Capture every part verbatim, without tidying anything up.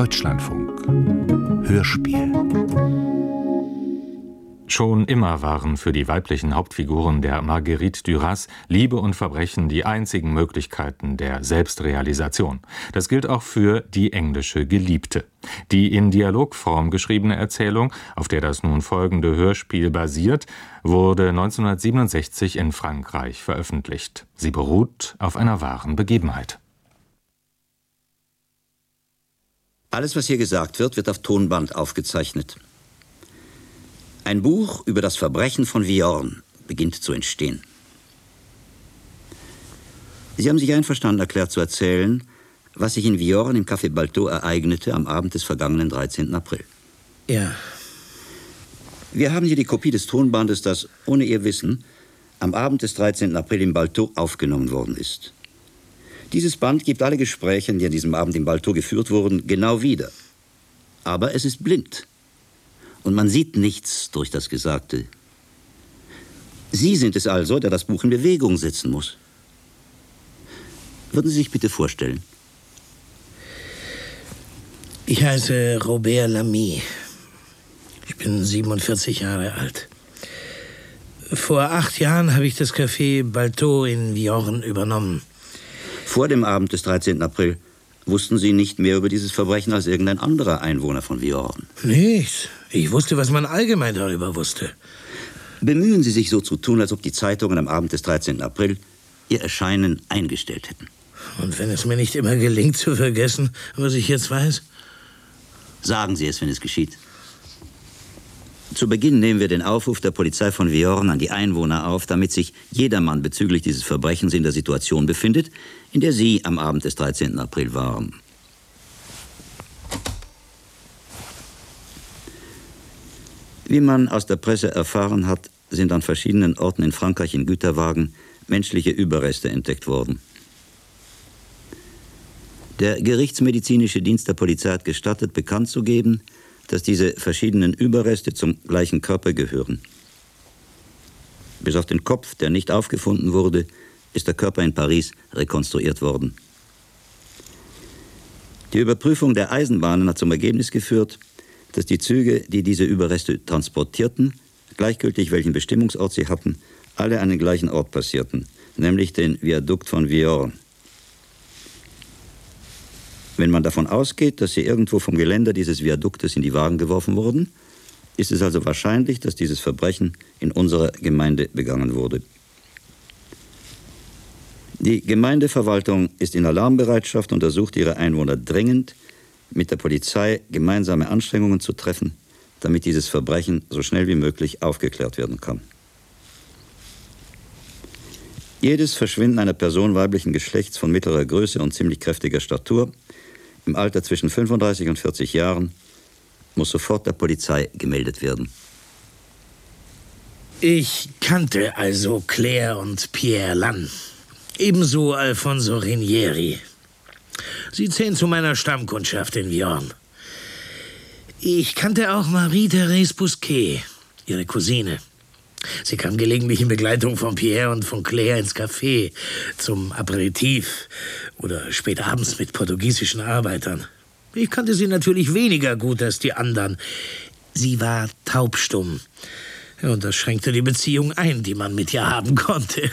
Deutschlandfunk Hörspiel. Schon immer waren für die weiblichen Hauptfiguren der Marguerite Duras Liebe und Verbrechen die einzigen Möglichkeiten der Selbstrealisation. Das gilt auch für Die englische Geliebte. Die in Dialogform geschriebene Erzählung, auf der das nun folgende Hörspiel basiert, wurde neunzehnhundertsiebenundsechzig in Frankreich veröffentlicht. Sie beruht auf einer wahren Begebenheit. Alles, was hier gesagt wird, wird auf Tonband aufgezeichnet. Ein Buch über das Verbrechen von Viorne beginnt zu entstehen. Sie haben sich einverstanden erklärt zu erzählen, was sich in Viorne im Café Baltot ereignete am Abend des vergangenen dreizehnten April. Ja. Wir haben hier die Kopie des Tonbandes, das, ohne Ihr Wissen, am Abend des dreizehnten April im Baltot aufgenommen worden ist. Dieses Band gibt alle Gespräche, die an diesem Abend im Baltot geführt wurden, genau wieder. Aber es ist blind. Und man sieht nichts durch das Gesagte. Sie sind es also, der das Buch in Bewegung setzen muss. Würden Sie sich bitte vorstellen? Ich heiße Robert Lamy. Ich bin siebenundvierzig Jahre alt. Vor acht Jahren habe ich das Café Baltot in Viorne übernommen. Vor dem Abend des dreizehnten April wussten Sie nicht mehr über dieses Verbrechen als irgendein anderer Einwohner von Viorne? Nichts. Ich wusste, was man allgemein darüber wusste. Bemühen Sie sich so zu tun, als ob die Zeitungen am Abend des dreizehnten April Ihr Erscheinen eingestellt hätten. Und wenn es mir nicht immer gelingt, zu vergessen, was ich jetzt weiß? Sagen Sie es, wenn es geschieht. Zu Beginn nehmen wir den Aufruf der Polizei von Viorne an die Einwohner auf, damit sich jedermann bezüglich dieses Verbrechens in der Situation befindet, in der Sie am Abend des dreizehnten April waren. Wie man aus der Presse erfahren hat, sind an verschiedenen Orten in Frankreich in Güterwagen menschliche Überreste entdeckt worden. Der gerichtsmedizinische Dienst der Polizei hat gestattet, bekannt zu geben, dass diese verschiedenen Überreste zum gleichen Körper gehören. Bis auf den Kopf, der nicht aufgefunden wurde, ist der Körper in Paris rekonstruiert worden. Die Überprüfung der Eisenbahnen hat zum Ergebnis geführt, dass die Züge, die diese Überreste transportierten, gleichgültig welchen Bestimmungsort sie hatten, alle an den gleichen Ort passierten, nämlich den Viadukt von Viorne. Wenn man davon ausgeht, dass sie irgendwo vom Geländer dieses Viaduktes in die Wagen geworfen wurden, ist es also wahrscheinlich, dass dieses Verbrechen in unserer Gemeinde begangen wurde. Die Gemeindeverwaltung ist in Alarmbereitschaft und ersucht ihre Einwohner dringend, mit der Polizei gemeinsame Anstrengungen zu treffen, damit dieses Verbrechen so schnell wie möglich aufgeklärt werden kann. Jedes Verschwinden einer Person weiblichen Geschlechts von mittlerer Größe und ziemlich kräftiger Statur im Alter zwischen fünfunddreißig und vierzig Jahren muss sofort der Polizei gemeldet werden. Ich kannte also Claire und Pierre Lannes. Ebenso Alfonso Ranieri. Sie zählen zu meiner Stammkundschaft in Viorne. Ich kannte auch Marie-Thérèse Bousquet, ihre Cousine. Sie kam gelegentlich in Begleitung von Pierre und von Claire ins Café zum Aperitif oder spät abends mit portugiesischen Arbeitern. Ich kannte sie natürlich weniger gut als die anderen. Sie war taubstumm. Und das schränkte die Beziehung ein, die man mit ihr haben konnte.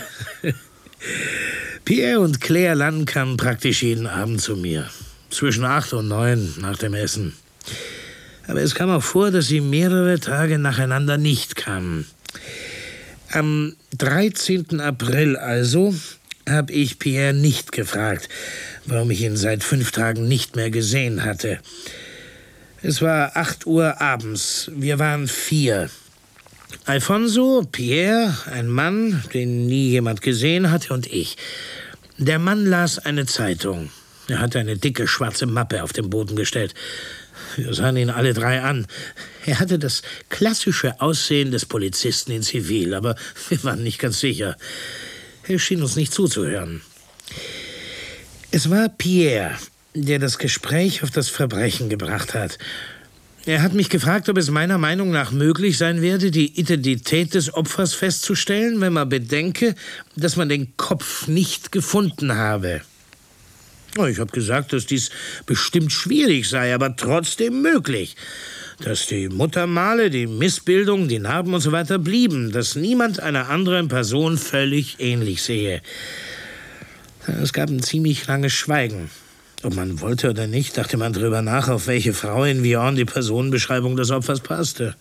Pierre und Claire Lannes kamen praktisch jeden Abend zu mir. Zwischen acht und neun nach dem Essen. Aber es kam auch vor, dass sie mehrere Tage nacheinander nicht kamen. Am dreizehnten April also habe ich Pierre nicht gefragt, warum ich ihn seit fünf Tagen nicht mehr gesehen hatte. Es war acht Uhr abends. Wir waren vier. Alfonso, Pierre, ein Mann, den nie jemand gesehen hatte, und ich. Der Mann las eine Zeitung. Er hatte eine dicke schwarze Mappe auf den Boden gestellt. Wir sahen ihn alle drei an. Er hatte das klassische Aussehen des Polizisten in Zivil, aber wir waren nicht ganz sicher. Er schien uns nicht zuzuhören. Es war Pierre, der das Gespräch auf das Verbrechen gebracht hat. Er hat mich gefragt, ob es meiner Meinung nach möglich sein werde, die Identität des Opfers festzustellen, wenn man bedenke, dass man den Kopf nicht gefunden habe. Ich habe gesagt, dass dies bestimmt schwierig sei, aber trotzdem möglich. Dass die Muttermale, die Missbildung, die Narben und so weiter blieben, dass niemand einer anderen Person völlig ähnlich sehe. Es gab ein ziemlich langes Schweigen. Ob man wollte oder nicht, dachte man drüber nach, auf welche Frau in Viorne die Personenbeschreibung des Opfers passte.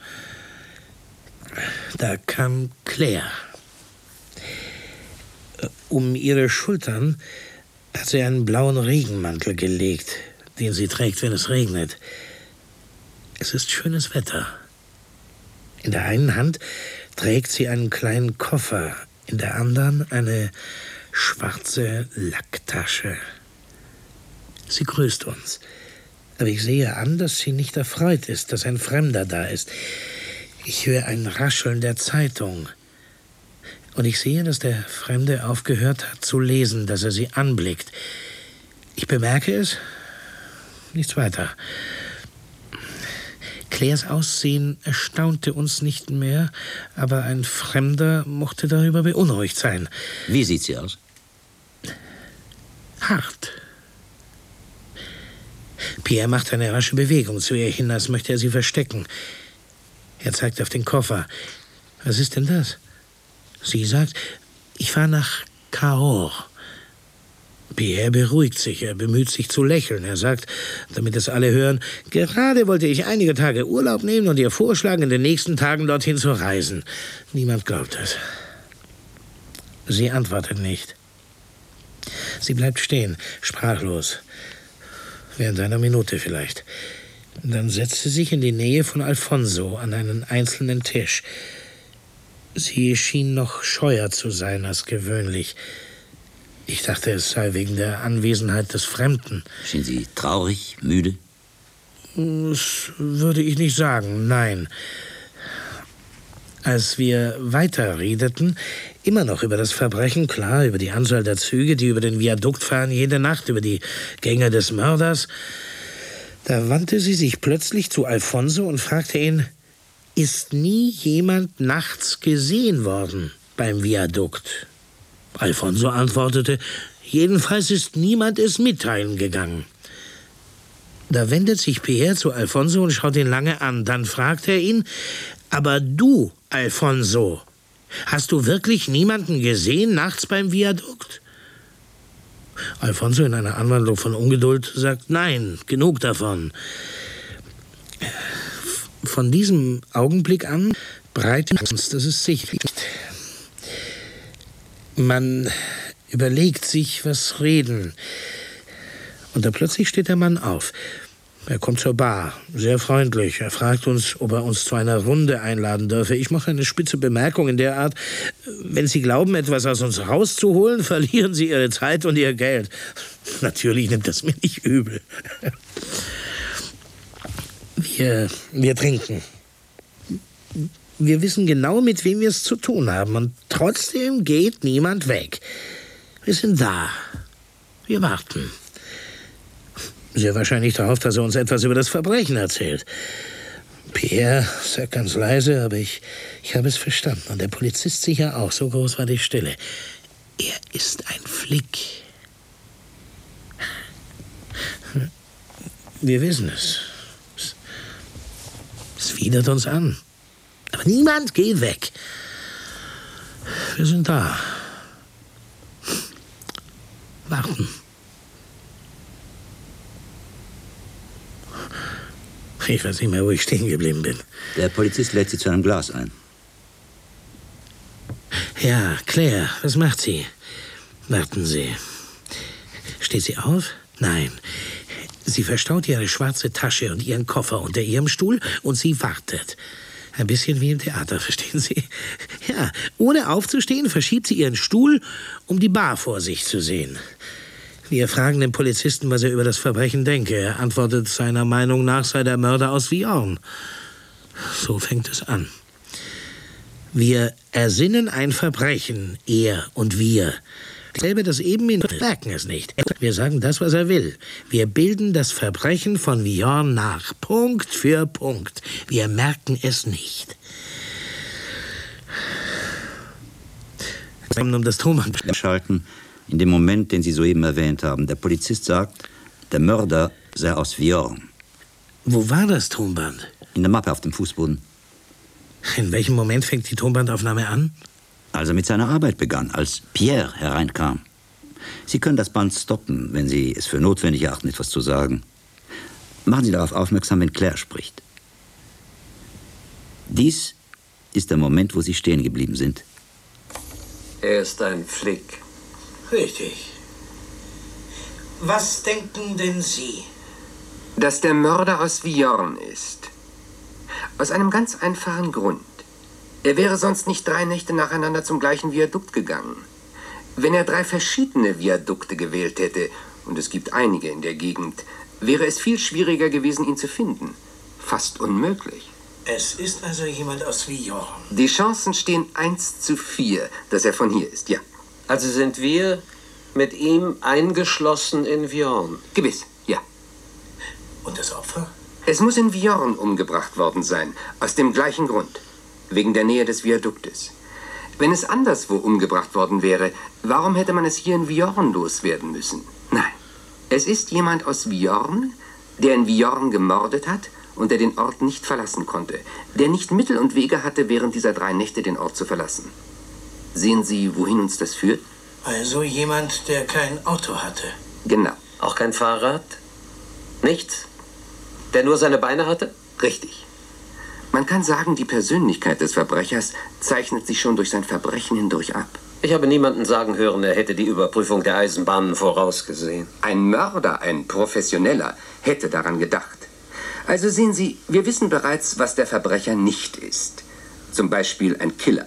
Da kam Claire. Um ihre Schultern hat sie einen blauen Regenmantel gelegt, den sie trägt, wenn es regnet. Es ist schönes Wetter. In der einen Hand trägt sie einen kleinen Koffer, in der anderen eine schwarze Lacktasche. Sie grüßt uns, aber ich sehe an, dass sie nicht erfreut ist, dass ein Fremder da ist. Ich höre ein Rascheln der Zeitung. Und ich sehe, dass der Fremde aufgehört hat zu lesen, dass er sie anblickt. Ich bemerke es, nichts weiter. Claires Aussehen erstaunte uns nicht mehr, aber ein Fremder mochte darüber beunruhigt sein. Wie sieht sie aus? Hart. Pierre macht eine rasche Bewegung zu ihr hin, als möchte er sie verstecken. Er zeigt auf den Koffer. Was ist denn das? Sie sagt, ich fahre nach Cahors. Pierre beruhigt sich, er bemüht sich zu lächeln. Er sagt, damit es alle hören, gerade wollte ich einige Tage Urlaub nehmen und ihr vorschlagen, in den nächsten Tagen dorthin zu reisen. Niemand glaubt es. Sie antwortet nicht. Sie bleibt stehen, sprachlos. Während einer Minute vielleicht. Dann setzt sie sich in die Nähe von Alfonso an einen einzelnen Tisch. Sie schien noch scheuer zu sein als gewöhnlich. Ich dachte, es sei wegen der Anwesenheit des Fremden. Schien sie traurig, müde? Das würde ich nicht sagen, nein. Als wir weiterredeten, immer noch über das Verbrechen, klar, über die Anzahl der Züge, die über den Viadukt fahren jede Nacht, über die Gänge des Mörders, da wandte sie sich plötzlich zu Alfonso und fragte ihn, ist nie jemand nachts gesehen worden beim Viadukt? Alfonso antwortete, jedenfalls ist niemand es mitteilen gegangen. Da wendet sich Pierre zu Alfonso und schaut ihn lange an. Dann fragt er ihn, aber du, Alfonso, hast du wirklich niemanden gesehen nachts beim Viadukt? Alfonso in einer Anwandlung von Ungeduld sagt, nein, genug davon. Von diesem Augenblick an breitet uns, das ist sicher nicht. Man überlegt sich, was reden. Und da plötzlich steht der Mann auf. Er kommt zur Bar, sehr freundlich. Er fragt uns, ob er uns zu einer Runde einladen dürfe. Ich mache eine spitze Bemerkung in der Art, wenn Sie glauben, etwas aus uns rauszuholen, verlieren Sie Ihre Zeit und Ihr Geld. Natürlich nimmt das mir nicht übel. Wir, wir trinken. Wir wissen genau, mit wem wir es zu tun haben. Und trotzdem geht niemand weg. Wir sind da. Wir warten. Sehr wahrscheinlich darauf, dass er uns etwas über das Verbrechen erzählt. Pierre sagt ganz leise, aber ich, ich habe es verstanden. Und der Polizist sicher auch. So groß war die Stille. Er ist ein Flick. Wir wissen es. Es, es widert uns an. Aber niemand geht weg. Wir sind da. Warten. Ich weiß nicht mehr, wo ich stehen geblieben bin. Der Polizist lädt Sie zu einem Glas ein. Ja, Claire, was macht sie? Warten Sie. Steht sie auf? Nein. Sie verstaut ihre schwarze Tasche und ihren Koffer unter ihrem Stuhl und sie wartet. Ein bisschen wie im Theater, verstehen Sie? Ja, ohne aufzustehen, verschiebt sie ihren Stuhl, um die Bar vor sich zu sehen. Wir fragen den Polizisten, was er über das Verbrechen denke. Er antwortet, seiner Meinung nach sei der Mörder aus Viorne. So fängt es an. Wir ersinnen ein Verbrechen, er und wir. Dasselbe, das eben in merken es nicht. Wir sagen das, was er will. Wir bilden das Verbrechen von Viorne nach. Punkt für Punkt. Wir merken es nicht. Um das Tonband schalten, In dem Moment, den Sie soeben erwähnt haben. Der Polizist sagt, der Mörder sei aus Viorne. Wo war das Tonband? In der Mappe auf dem Fußboden. In welchem Moment fängt die Tonbandaufnahme an? Als er mit seiner Arbeit begann, als Pierre hereinkam. Sie können das Band stoppen, wenn Sie es für notwendig erachten, etwas zu sagen. Machen Sie darauf aufmerksam, wenn Claire spricht. Dies ist der Moment, wo Sie stehen geblieben sind. Er ist ein Flick. Richtig. Was denken denn Sie? Dass der Mörder aus Viorne ist. Aus einem ganz einfachen Grund. Er wäre sonst nicht drei Nächte nacheinander zum gleichen Viadukt gegangen. Wenn er drei verschiedene Viadukte gewählt hätte, und es gibt einige in der Gegend, wäre es viel schwieriger gewesen, ihn zu finden. Fast unmöglich. Es ist also jemand aus Viorne. Die Chancen stehen eins zu vier, dass er von hier ist, ja. Also sind wir mit ihm eingeschlossen in Viorne? Gewiss, ja. Und das Opfer? Es muss in Viorne umgebracht worden sein, aus dem gleichen Grund. Wegen der Nähe des Viaduktes. Wenn es anderswo umgebracht worden wäre, warum hätte man es hier in Viorne loswerden müssen? Nein, es ist jemand aus Viorne, der in Viorne gemordet hat und der den Ort nicht verlassen konnte, der nicht Mittel und Wege hatte, während dieser drei Nächte den Ort zu verlassen. Sehen Sie, wohin uns das führt? Also jemand, der kein Auto hatte. Genau. Auch kein Fahrrad? Nichts? Der nur seine Beine hatte? Richtig. Man kann sagen, die Persönlichkeit des Verbrechers zeichnet sich schon durch sein Verbrechen hindurch ab. Ich habe niemanden sagen hören, er hätte die Überprüfung der Eisenbahnen vorausgesehen. Ein Mörder, ein Professioneller, hätte daran gedacht. Also sehen Sie, wir wissen bereits, was der Verbrecher nicht ist. Zum Beispiel ein Killer.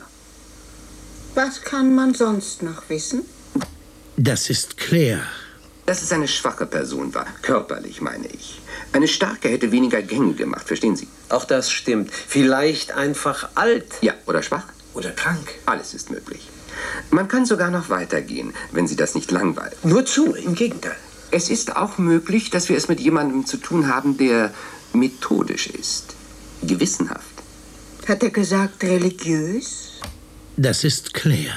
Was kann man sonst noch wissen? Das ist Claire. Dass es eine schwache Person war, körperlich meine ich. Eine starke hätte weniger Gänge gemacht, verstehen Sie? Auch das stimmt. Vielleicht einfach alt. Ja, oder schwach? Oder krank. Alles ist möglich. Man kann sogar noch weitergehen, wenn Sie das nicht langweilt. Nur zu, im Gegenteil. Es ist auch möglich, dass wir es mit jemandem zu tun haben, der methodisch ist. Gewissenhaft. Hat er gesagt, religiös? Das ist Claire.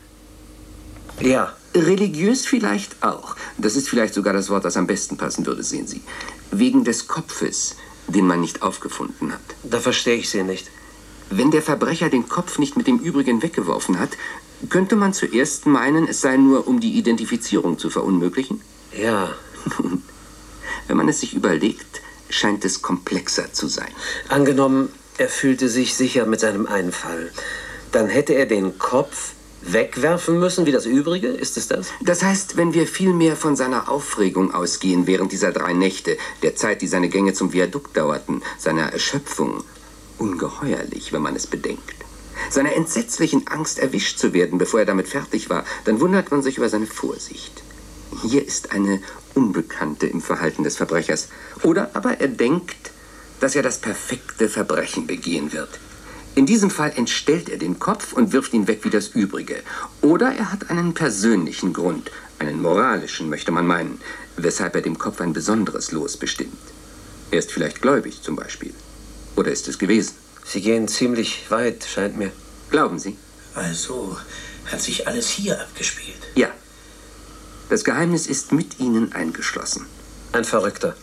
Ja. Religiös vielleicht auch. Das ist vielleicht sogar das Wort, das am besten passen würde, sehen Sie. Wegen des Kopfes, den man nicht aufgefunden hat. Da verstehe ich Sie nicht. Wenn der Verbrecher den Kopf nicht mit dem Übrigen weggeworfen hat, könnte man zuerst meinen, es sei nur, um die Identifizierung zu verunmöglichen? Ja. Wenn man es sich überlegt, scheint es komplexer zu sein. Angenommen, er fühlte sich sicher mit seinem Einfall. Dann hätte er den Kopf wegwerfen müssen wie das Übrige? Ist es das? Das heißt, wenn wir viel mehr von seiner Aufregung ausgehen während dieser drei Nächte, der Zeit, die seine Gänge zum Viadukt dauerten, seiner Erschöpfung, ungeheuerlich, wenn man es bedenkt, seiner entsetzlichen Angst, erwischt zu werden, bevor er damit fertig war, dann wundert man sich über seine Vorsicht. Hier ist eine Unbekannte im Verhalten des Verbrechers. Oder aber er denkt, dass er das perfekte Verbrechen begehen wird. In diesem Fall entstellt er den Kopf und wirft ihn weg wie das Übrige. Oder er hat einen persönlichen Grund, einen moralischen, möchte man meinen, weshalb er dem Kopf ein besonderes Los bestimmt. Er ist vielleicht gläubig, zum Beispiel. Oder ist es gewesen? Sie gehen ziemlich weit, scheint mir. Glauben Sie? Also hat sich alles hier abgespielt? Ja. Das Geheimnis ist mit Ihnen eingeschlossen. Ein Verrückter.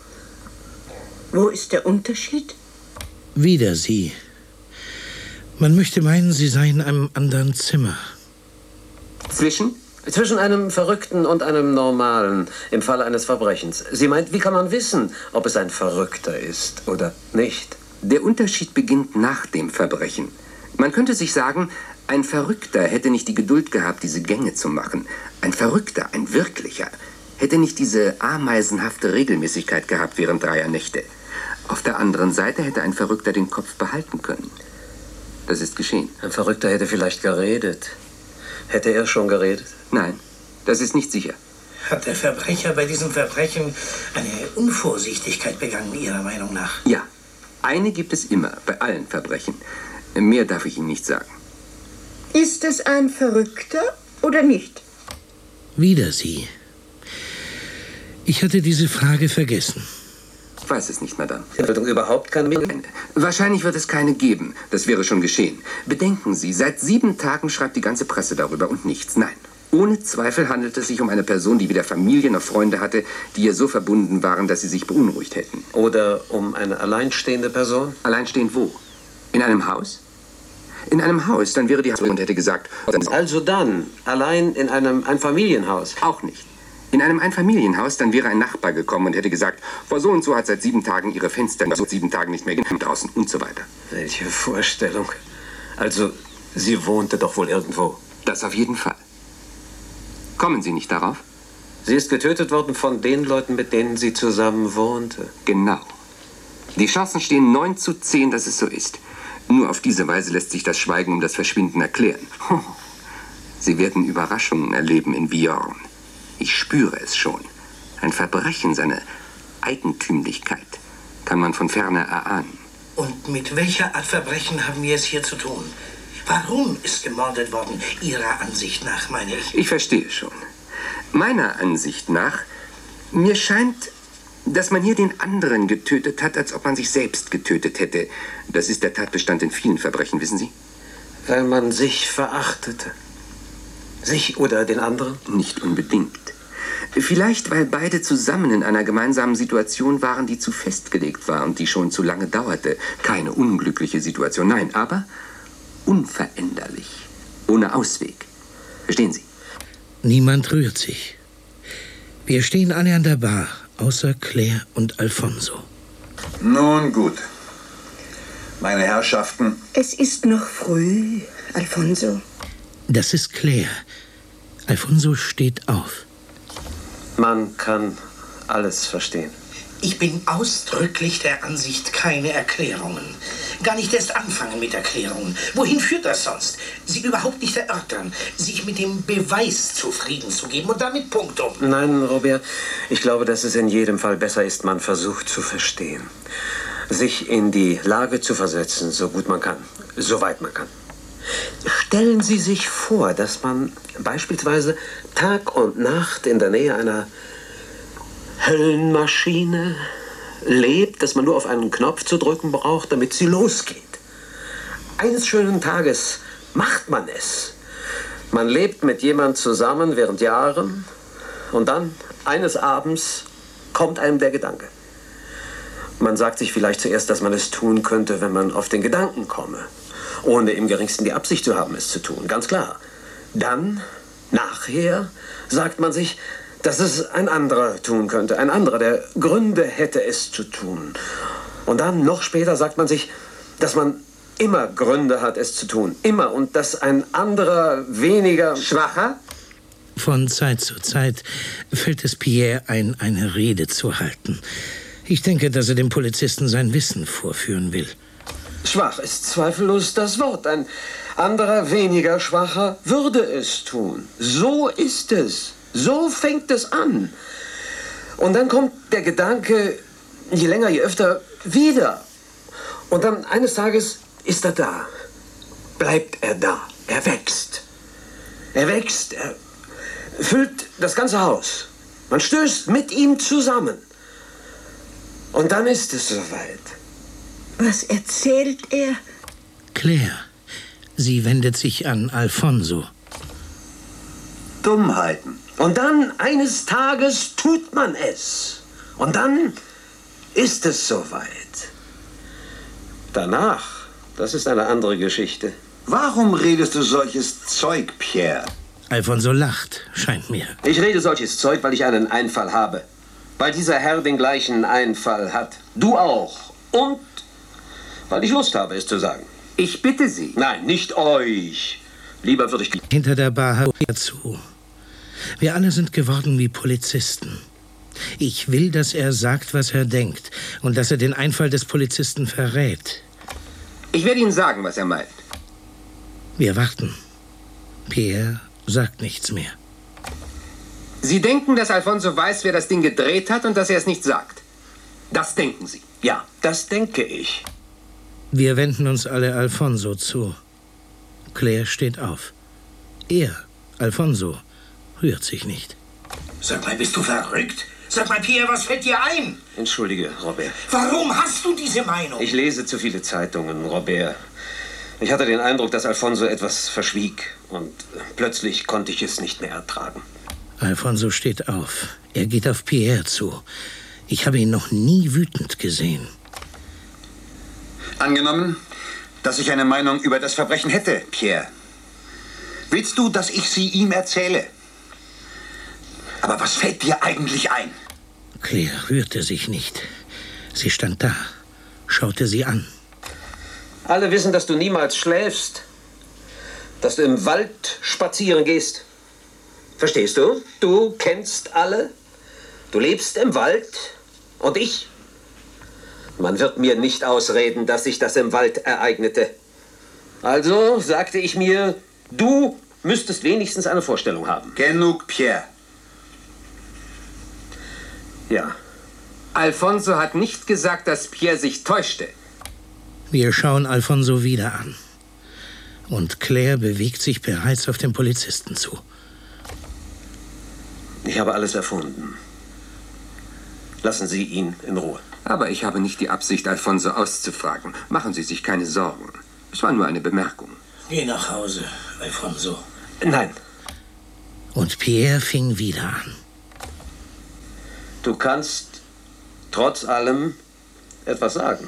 Wo ist der Unterschied? Wieder Sie. Man möchte meinen, Sie seien in einem anderen Zimmer. Zwischen? Zwischen einem Verrückten und einem Normalen im Falle eines Verbrechens. Sie meint, wie kann man wissen, ob es ein Verrückter ist oder nicht? Der Unterschied beginnt nach dem Verbrechen. Man könnte sich sagen, ein Verrückter hätte nicht die Geduld gehabt, diese Gänge zu machen. Ein Verrückter, ein wirklicher, hätte nicht diese ameisenhafte Regelmäßigkeit gehabt während dreier Nächte. Auf der anderen Seite hätte ein Verrückter den Kopf behalten können. Das ist geschehen. Ein Verrückter hätte vielleicht geredet. Hätte er schon geredet? Nein, das ist nicht sicher. Hat der Verbrecher bei diesem Verbrechen eine Unvorsichtigkeit begangen, Ihrer Meinung nach? Ja, eine gibt es immer, bei allen Verbrechen. Mehr darf ich Ihnen nicht sagen. Ist es ein Verrückter oder nicht? Wieder Sie. Ich hatte diese Frage vergessen. Ich weiß es nicht, Madame. Entschuldigung, überhaupt keine Meldung? Wahrscheinlich wird es keine geben. Das wäre schon geschehen. Bedenken Sie, seit sieben Tagen schreibt die ganze Presse darüber und nichts. Nein. Ohne Zweifel handelt es sich um eine Person, die weder Familie noch Freunde hatte, die ihr so verbunden waren, dass sie sich beunruhigt hätten. Oder um eine alleinstehende Person? Alleinstehend wo? In einem Haus? In einem Haus, dann wäre die Haus und hätte gesagt... Also dann, allein in einem Einfamilienhaus? Auch nicht. In einem Einfamilienhaus, dann wäre ein Nachbar gekommen und hätte gesagt, Frau so und so hat seit sieben Tagen ihre Fenster seit sieben Tagen nicht mehr draußen und so weiter. Welche Vorstellung. Also, sie wohnte doch wohl irgendwo. Das auf jeden Fall. Kommen Sie nicht darauf? Sie ist getötet worden von den Leuten, mit denen sie zusammen wohnte. Genau. Die Chancen stehen neun zu zehn, dass es so ist. Nur auf diese Weise lässt sich das Schweigen um das Verschwinden erklären. Sie werden Überraschungen erleben in Viorn. Ich spüre es schon. Ein Verbrechen, seine Eigentümlichkeit, kann man von ferne erahnen. Und mit welcher Art Verbrechen haben wir es hier zu tun? Warum ist gemordet worden, Ihrer Ansicht nach, meine ich? Ich verstehe schon. Meiner Ansicht nach, mir scheint, dass man hier den anderen getötet hat, als ob man sich selbst getötet hätte. Das ist der Tatbestand in vielen Verbrechen, wissen Sie? Weil man sich verachtete. Sich oder den anderen? Nicht unbedingt. Vielleicht, weil beide zusammen in einer gemeinsamen Situation waren, die zu festgelegt war und die schon zu lange dauerte. Keine unglückliche Situation, nein, aber unveränderlich, ohne Ausweg. Verstehen Sie? Niemand rührt sich. Wir stehen alle an der Bar, außer Claire und Alfonso. Nun gut. Meine Herrschaften. Es ist noch früh, Alfonso. Das ist Claire. Alfonso steht auf. Man kann alles verstehen. Ich bin ausdrücklich der Ansicht, keine Erklärungen. Gar nicht erst anfangen mit Erklärungen. Wohin führt das sonst? Sie überhaupt nicht erörtern, sich mit dem Beweis zufrieden zu geben und damit punktum. Nein, Robert, ich glaube, dass es in jedem Fall besser ist, man versucht zu verstehen. Sich in die Lage zu versetzen, so gut man kann, so weit man kann. Stellen Sie sich vor, dass man beispielsweise Tag und Nacht in der Nähe einer Höllenmaschine lebt, dass man nur auf einen Knopf zu drücken braucht, damit sie losgeht. Eines schönen Tages macht man es. Man lebt mit jemand zusammen während Jahren und dann, eines Abends, kommt einem der Gedanke. Man sagt sich vielleicht zuerst, dass man es tun könnte, wenn man auf den Gedanken komme, ohne im geringsten die Absicht zu haben, es zu tun, ganz klar. Dann, nachher, sagt man sich, dass es ein anderer tun könnte. Ein anderer, der Gründe hätte, es zu tun. Und dann, noch später, sagt man sich, dass man immer Gründe hat, es zu tun. Immer. Und dass ein anderer, weniger schwacher... Von Zeit zu Zeit fällt es Pierre ein, eine Rede zu halten. Ich denke, dass er dem Polizisten sein Wissen vorführen will. Schwach ist zweifellos das Wort. Ein anderer, weniger schwacher würde es tun. So ist es. So fängt es an. Und dann kommt der Gedanke, je länger, je öfter, wieder. Und dann eines Tages ist er da. Bleibt er da. Er wächst. Er wächst. Er füllt das ganze Haus. Man stößt mit ihm zusammen. Und dann ist es soweit. Was erzählt er? Claire. Sie wendet sich an Alfonso. Dummheiten. Und dann, eines Tages, tut man es. Und dann ist es soweit. Danach, das ist eine andere Geschichte. Warum redest du solches Zeug, Pierre? Alfonso lacht, scheint mir. Ich rede solches Zeug, weil ich einen Einfall habe. Weil dieser Herr den gleichen Einfall hat. Du auch. Und weil ich Lust habe, es zu sagen. Ich bitte Sie. Nein, nicht euch. Lieber würde ich... Hinter der Bar hört er zu. Wir alle sind geworden wie Polizisten. Ich will, dass er sagt, was er denkt und dass er den Einfall des Polizisten verrät. Ich werde Ihnen sagen, was er meint. Wir warten. Pierre sagt nichts mehr. Sie denken, dass Alfonso weiß, wer das Ding gedreht hat und dass er es nicht sagt. Das denken Sie. Ja, das denke ich. Wir wenden uns alle Alfonso zu. Claire steht auf. Er, Alfonso, rührt sich nicht. Sag mal, bist du verrückt? Sag mal, Pierre, was fällt dir ein? Entschuldige, Robert. Warum hast du diese Meinung? Ich lese zu viele Zeitungen, Robert. Ich hatte den Eindruck, dass Alfonso etwas verschwieg. Und plötzlich konnte ich es nicht mehr ertragen. Alfonso steht auf. Er geht auf Pierre zu. Ich habe ihn noch nie wütend gesehen. Angenommen, dass ich eine Meinung über das Verbrechen hätte, Pierre. Willst du, dass ich sie ihm erzähle? Aber was fällt dir eigentlich ein? Claire rührte sich nicht. Sie stand da, schaute sie an. Alle wissen, dass du niemals schläfst. Dass du im Wald spazieren gehst. Verstehst du? Du kennst alle. Du lebst im Wald. Und ich? Man wird mir nicht ausreden, dass sich das im Wald ereignete. Also sagte ich mir, du müsstest wenigstens eine Vorstellung haben. Genug, Pierre. Ja. Alfonso hat nicht gesagt, dass Pierre sich täuschte. Wir schauen Alfonso wieder an. Und Claire bewegt sich bereits auf den Polizisten zu. Ich habe alles erfunden. Lassen Sie ihn in Ruhe. Aber ich habe nicht die Absicht, Alfonso auszufragen. Machen Sie sich keine Sorgen. Es war nur eine Bemerkung. Geh nach Hause, Alfonso. Nein. Und Pierre fing wieder an. Du kannst trotz allem etwas sagen.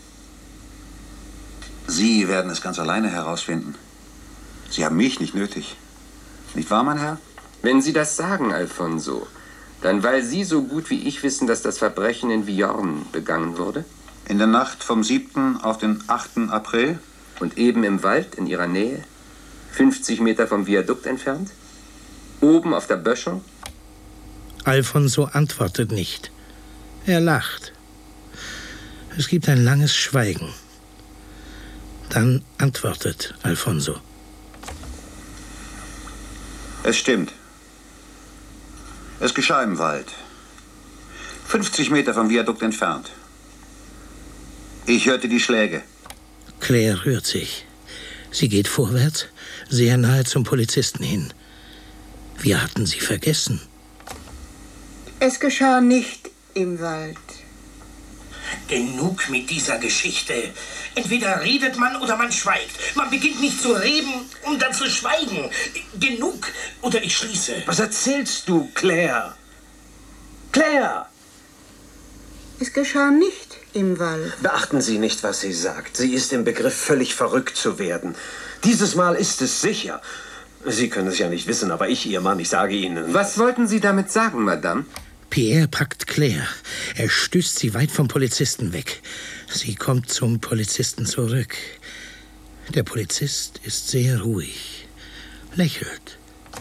Sie werden es ganz alleine herausfinden. Sie haben mich nicht nötig. Nicht wahr, mein Herr? Wenn Sie das sagen, Alfonso, dann weil Sie so gut wie ich wissen, dass das Verbrechen in Viorne begangen wurde? In der Nacht vom siebten auf den achten April? Und eben im Wald, in Ihrer Nähe? fünfzig Meter vom Viadukt entfernt? Oben auf der Böschung? Alfonso antwortet nicht. Er lacht. Es gibt ein langes Schweigen. Dann antwortet Alfonso. Es stimmt. Es geschah im Wald. fünfzig Meter vom Viadukt entfernt. Ich hörte die Schläge. Claire rührt sich. Sie geht vorwärts, sehr nahe zum Polizisten hin. Wir hatten sie vergessen. Es geschah nicht im Wald. Genug mit dieser Geschichte. Entweder redet man oder man schweigt. Man beginnt nicht zu reden, um dann zu schweigen. Genug oder ich schließe. Was erzählst du, Claire? Claire! Es geschah nicht im Wald. Beachten Sie nicht, was sie sagt. Sie ist im Begriff, völlig verrückt zu werden. Dieses Mal ist es sicher. Sie können es ja nicht wissen, aber ich, Ihr Mann, ich sage Ihnen... Was wollten Sie damit sagen, Madame? Pierre packt Claire. Er stößt sie weit vom Polizisten weg. Sie kommt zum Polizisten zurück. Der Polizist ist sehr ruhig, lächelt.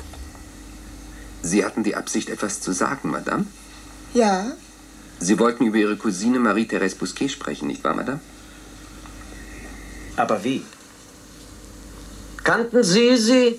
Sie hatten die Absicht, etwas zu sagen, Madame? Ja. Sie wollten über Ihre Cousine Marie-Thérèse Bousquet sprechen, nicht wahr, Madame? Aber wie? Kannten Sie sie?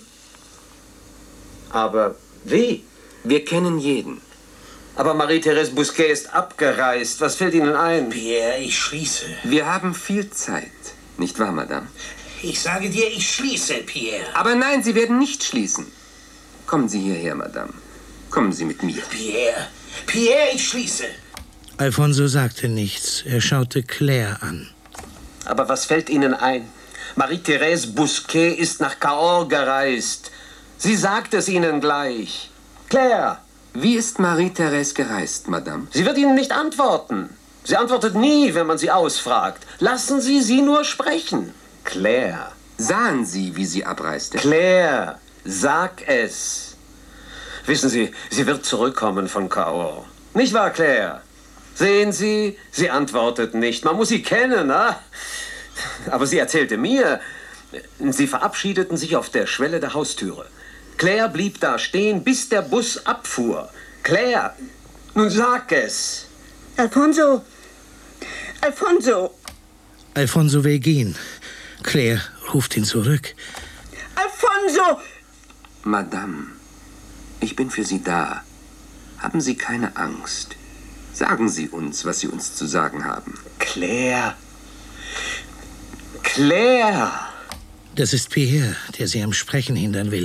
Aber wie? Wir kennen jeden. Aber Marie-Thérèse Bousquet ist abgereist. Was fällt Ihnen ein? Pierre, ich schließe. Wir haben viel Zeit, nicht wahr, Madame? Ich sage dir, ich schließe, Pierre. Aber nein, Sie werden nicht schließen. Kommen Sie hierher, Madame. Kommen Sie mit mir. Pierre, Pierre, ich schließe. Alfonso sagte nichts. Er schaute Claire an. Aber was fällt Ihnen ein? Marie-Thérèse Bousquet ist nach Cahors gereist. Sie sagt es Ihnen gleich. Claire! Wie ist Marie-Thérèse gereist, Madame? Sie wird Ihnen nicht antworten. Sie antwortet nie, wenn man sie ausfragt. Lassen Sie sie nur sprechen. Claire. Sahen Sie, wie sie abreiste? Claire, sag es. Wissen Sie, sie wird zurückkommen von Cahors. Nicht wahr, Claire? Sehen Sie, sie antwortet nicht. Man muss sie kennen, na? Aber sie erzählte mir, sie verabschiedeten sich auf der Schwelle der Haustüre. Claire blieb da stehen, bis der Bus abfuhr. Claire, nun sag es. Alfonso! Alfonso! Alfonso will gehen. Claire ruft ihn zurück. Alfonso! Madame, ich bin für Sie da. Haben Sie keine Angst. Sagen Sie uns, was Sie uns zu sagen haben. Claire! Claire! Das ist Pierre, der sie am Sprechen hindern will.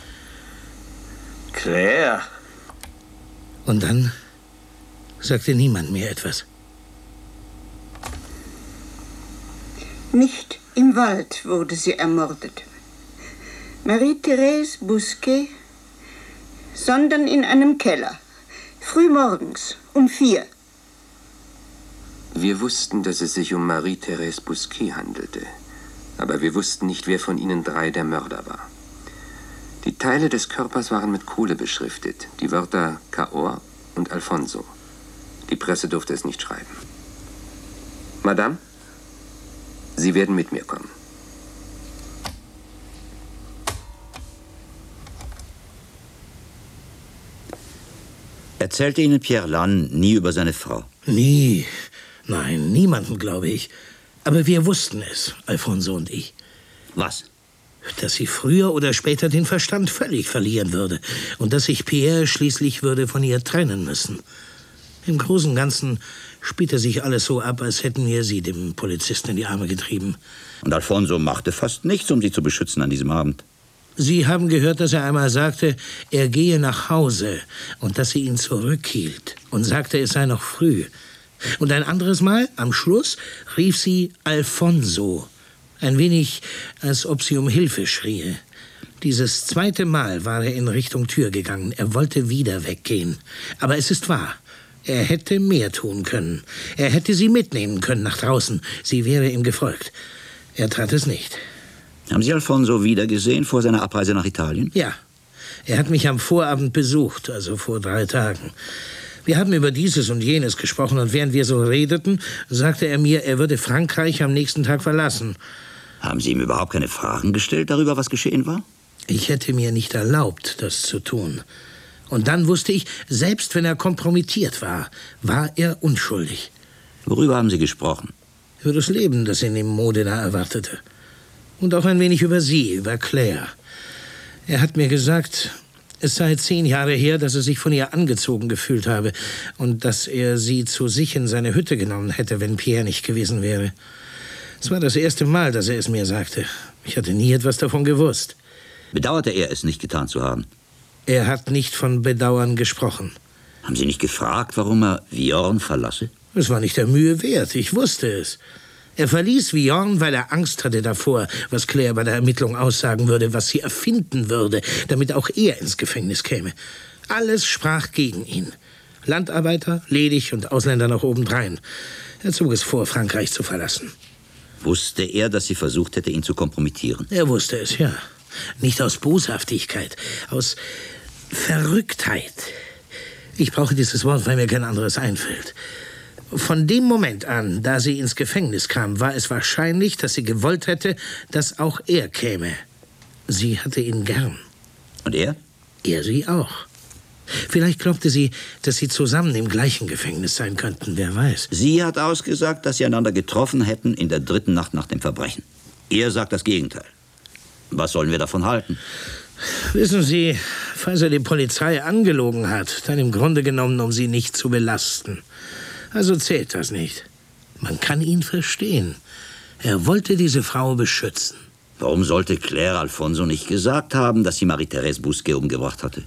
Claire! Und dann sagte niemand mehr etwas. Nicht im Wald wurde sie ermordet. Marie-Thérèse Bousquet, sondern in einem Keller. Frühmorgens um vier. Wir wussten, dass es sich um Marie-Thérèse Bousquet handelte. Aber wir wussten nicht, wer von ihnen drei der Mörder war. Die Teile des Körpers waren mit Kohle beschriftet. Die Wörter Cahors und Alfonso. Die Presse durfte es nicht schreiben. Madame, Sie werden mit mir kommen. Erzählte Ihnen Pierre Lannes nie über seine Frau? Nie. Nein, niemanden, glaube ich. Aber wir wussten es, Alfonso und ich. Was? Dass sie früher oder später den Verstand völlig verlieren würde und dass sich Pierre schließlich würde von ihr trennen müssen. Im Großen und Ganzen spielte sich alles so ab, als hätten wir sie dem Polizisten in die Arme getrieben. Und Alfonso machte fast nichts, um sie zu beschützen an diesem Abend. Sie haben gehört, dass er einmal sagte, er gehe nach Hause und dass sie ihn zurückhielt und sagte, es sei noch früh. Und ein anderes Mal, am Schluss, rief sie Alfonso. Ein wenig, als ob sie um Hilfe schrie. Dieses zweite Mal war er in Richtung Tür gegangen. Er wollte wieder weggehen. Aber es ist wahr. Er hätte mehr tun können. Er hätte sie mitnehmen können nach draußen. Sie wäre ihm gefolgt. Er tat es nicht. Haben Sie Alfonso wiedergesehen vor seiner Abreise nach Italien? Ja. Er hat mich am Vorabend besucht, also vor drei Tagen. Wir haben über dieses und jenes gesprochen und während wir so redeten, sagte er mir, er würde Frankreich am nächsten Tag verlassen. Haben Sie ihm überhaupt keine Fragen gestellt darüber, was geschehen war? Ich hätte mir nicht erlaubt, das zu tun. Und dann wusste ich, selbst wenn er kompromittiert war, war er unschuldig. Worüber haben Sie gesprochen? Über das Leben, das ihn in Modena erwartete. Und auch ein wenig über sie, über Claire. Er hat mir gesagt, es sei zehn Jahre her, dass er sich von ihr angezogen gefühlt habe und dass er sie zu sich in seine Hütte genommen hätte, wenn Pierre nicht gewesen wäre. Es war das erste Mal, dass er es mir sagte. Ich hatte nie etwas davon gewusst. Bedauerte er es, nicht getan zu haben? Er hat nicht von Bedauern gesprochen. Haben Sie nicht gefragt, warum er Viorne verlasse? Es war nicht der Mühe wert, ich wusste es. Er verließ Viorne, weil er Angst hatte davor, was Claire bei der Ermittlung aussagen würde, was sie erfinden würde, damit auch er ins Gefängnis käme. Alles sprach gegen ihn. Landarbeiter, ledig und Ausländer noch obendrein. Er zog es vor, Frankreich zu verlassen. Wusste er, dass sie versucht hätte, ihn zu kompromittieren? Er wusste es, ja. Nicht aus Boshaftigkeit, aus Verrücktheit. Ich brauche dieses Wort, weil mir kein anderes einfällt. Von dem Moment an, da sie ins Gefängnis kam, war es wahrscheinlich, dass sie gewollt hätte, dass auch er käme. Sie hatte ihn gern. Und er? Er sie auch. Vielleicht glaubte sie, dass sie zusammen im gleichen Gefängnis sein könnten, wer weiß. Sie hat ausgesagt, dass sie einander getroffen hätten in der dritten Nacht nach dem Verbrechen. Er sagt das Gegenteil. Was sollen wir davon halten? Wissen Sie, falls er die Polizei angelogen hat, dann im Grunde genommen, um sie nicht zu belasten. Also zählt das nicht. Man kann ihn verstehen. Er wollte diese Frau beschützen. Warum sollte Claire Alfonso nicht gesagt haben, dass sie Marie-Thérèse Bousquet umgebracht hatte?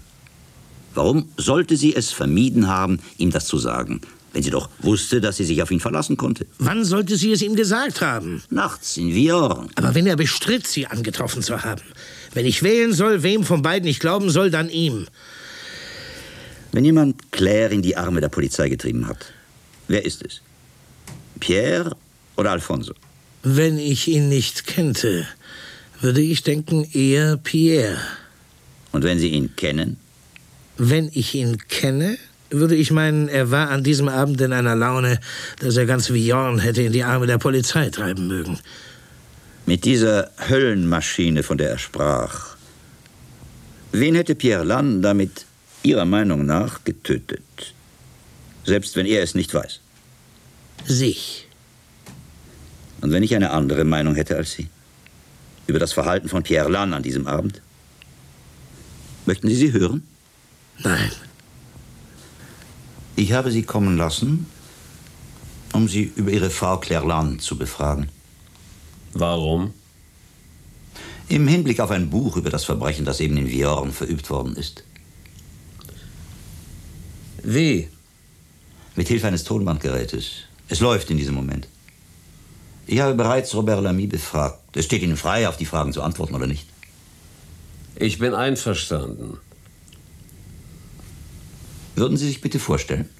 Warum sollte sie es vermieden haben, ihm das zu sagen, wenn sie doch wusste, dass sie sich auf ihn verlassen konnte? Wann sollte sie es ihm gesagt haben? Nachts in Viorne. Aber wenn er bestritt, sie angetroffen zu haben. Wenn ich wählen soll, wem von beiden ich glauben soll, dann ihm. Wenn jemand Claire in die Arme der Polizei getrieben hat, wer ist es? Pierre oder Alfonso? Wenn ich ihn nicht kannte, würde ich denken, eher Pierre. Und wenn Sie ihn kennen? Wenn ich ihn kenne, würde ich meinen, er war an diesem Abend in einer Laune, dass er ganz Viorne hätte in die Arme der Polizei treiben mögen. Mit dieser Höllenmaschine, von der er sprach, wen hätte Pierre Lannes damit Ihrer Meinung nach getötet? Selbst wenn er es nicht weiß. Sich. Und wenn ich eine andere Meinung hätte als Sie? Über das Verhalten von Pierre Lannes an diesem Abend? Möchten Sie sie hören? Nein. Ich habe Sie kommen lassen, um Sie über Ihre Frau Claire Lannes zu befragen. Warum? Im Hinblick auf ein Buch über das Verbrechen, das eben in Viorne verübt worden ist. Wie? Mit Hilfe eines Tonbandgerätes. Es läuft in diesem Moment. Ich habe bereits Robert Lamy befragt. Es steht Ihnen frei, auf die Fragen zu antworten oder nicht. Ich bin einverstanden. Würden Sie sich bitte vorstellen?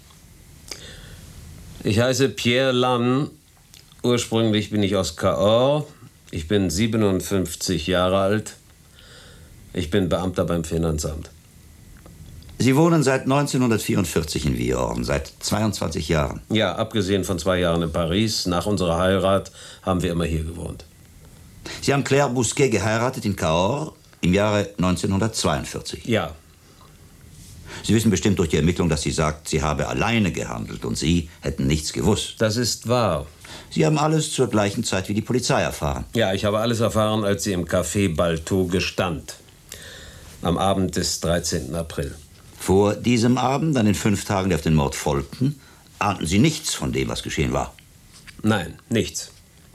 Ich heiße Pierre Lannes. Ursprünglich bin ich aus Cahors. Ich bin siebenundfünfzig Jahre alt. Ich bin Beamter beim Finanzamt. Sie wohnen seit neunzehnhundertvierundvierzig in Viorne, seit zweiundzwanzig Jahren. Ja, abgesehen von zwei Jahren in Paris. Nach unserer Heirat haben wir immer hier gewohnt. Sie haben Claire Bousquet geheiratet in Cahors im Jahre neunzehnhundertzweiundvierzig. Ja. Sie wissen bestimmt durch die Ermittlung, dass sie sagt, sie habe alleine gehandelt und Sie hätten nichts gewusst. Das ist wahr. Sie haben alles zur gleichen Zeit wie die Polizei erfahren. Ja, ich habe alles erfahren, als sie im Café Balteau gestand. Am Abend des dreizehnten April. Vor diesem Abend, an den fünf Tagen, die auf den Mord folgten, ahnten Sie nichts von dem, was geschehen war? Nein, nichts.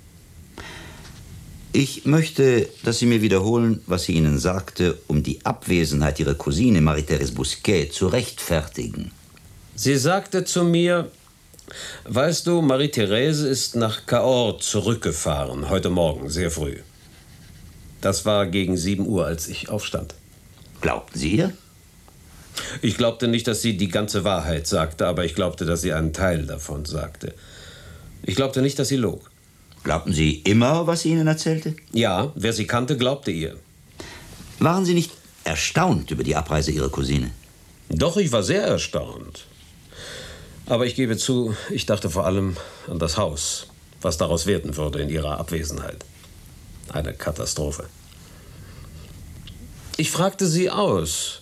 Ich möchte, dass Sie mir wiederholen, was sie Ihnen sagte, um die Abwesenheit Ihrer Cousine Marie-Thérèse Bousquet zu rechtfertigen. Sie sagte zu mir, weißt du, Marie-Thérèse ist nach Cahors zurückgefahren, heute Morgen, sehr früh. Das war gegen sieben Uhr, als ich aufstand. Glaubten Sie ihr? Ich glaubte nicht, dass sie die ganze Wahrheit sagte, aber ich glaubte, dass sie einen Teil davon sagte. Ich glaubte nicht, dass sie log. Glaubten Sie immer, was sie Ihnen erzählte? Ja, wer sie kannte, glaubte ihr. Waren Sie nicht erstaunt über die Abreise Ihrer Cousine? Doch, ich war sehr erstaunt. Aber ich gebe zu, ich dachte vor allem an das Haus, was daraus werden würde in ihrer Abwesenheit. Eine Katastrophe. Ich fragte sie aus.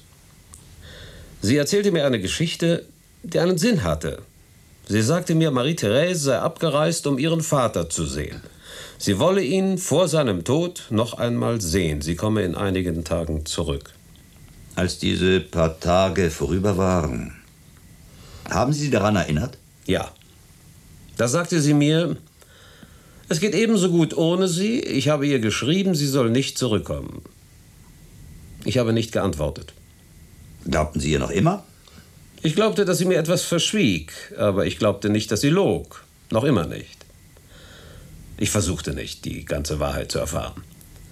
Sie erzählte mir eine Geschichte, die einen Sinn hatte. Sie sagte mir, Marie-Thérèse sei abgereist, um ihren Vater zu sehen. Sie wolle ihn vor seinem Tod noch einmal sehen. Sie komme in einigen Tagen zurück. Als diese paar Tage vorüber waren, haben Sie sie daran erinnert? Ja. Da sagte sie mir, es geht ebenso gut ohne sie. Ich habe ihr geschrieben, sie soll nicht zurückkommen. Ich habe nicht geantwortet. Glaubten Sie ihr noch immer? Ich glaubte, dass sie mir etwas verschwieg, aber ich glaubte nicht, dass sie log. Noch immer nicht. Ich versuchte nicht, die ganze Wahrheit zu erfahren.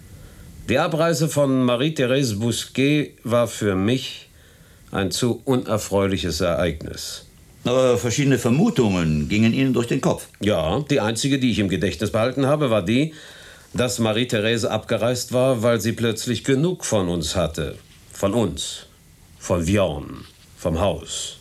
Die Abreise von Marie-Thérèse Bousquet war für mich ein zu unerfreuliches Ereignis. Aber verschiedene Vermutungen gingen Ihnen durch den Kopf. Ja, die einzige, die ich im Gedächtnis behalten habe, war die, dass Marie-Thérèse abgereist war, weil sie plötzlich genug von uns hatte. Von uns. Von Viorne. Vom Haus.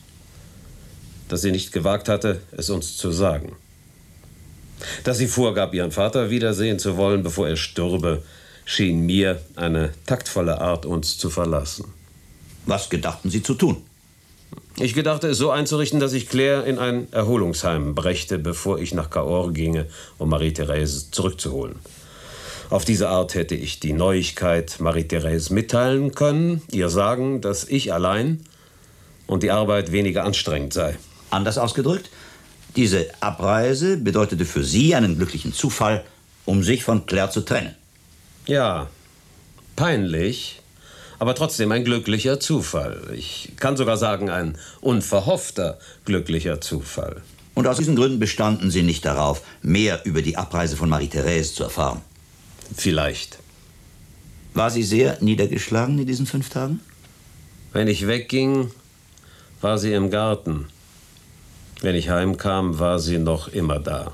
Dass sie nicht gewagt hatte, es uns zu sagen. Dass sie vorgab, ihren Vater wiedersehen zu wollen, bevor er stürbe, schien mir eine taktvolle Art, uns zu verlassen. Was gedachten Sie zu tun? Ich gedachte, es so einzurichten, dass ich Claire in ein Erholungsheim brächte, bevor ich nach Cahors ginge, um Marie-Thérèse zurückzuholen. Auf diese Art hätte ich die Neuigkeit Marie-Thérèse mitteilen können, ihr sagen, dass ich allein und die Arbeit weniger anstrengend sei. Anders ausgedrückt, diese Abreise bedeutete für Sie einen glücklichen Zufall, um sich von Claire zu trennen. Ja, peinlich, aber trotzdem ein glücklicher Zufall. Ich kann sogar sagen, ein unverhoffter glücklicher Zufall. Und aus diesen Gründen bestanden Sie nicht darauf, mehr über die Abreise von Marie-Thérèse zu erfahren? Vielleicht. War sie sehr niedergeschlagen in diesen fünf Tagen? Wenn ich wegging, war sie im Garten. Wenn ich heimkam, war sie noch immer da.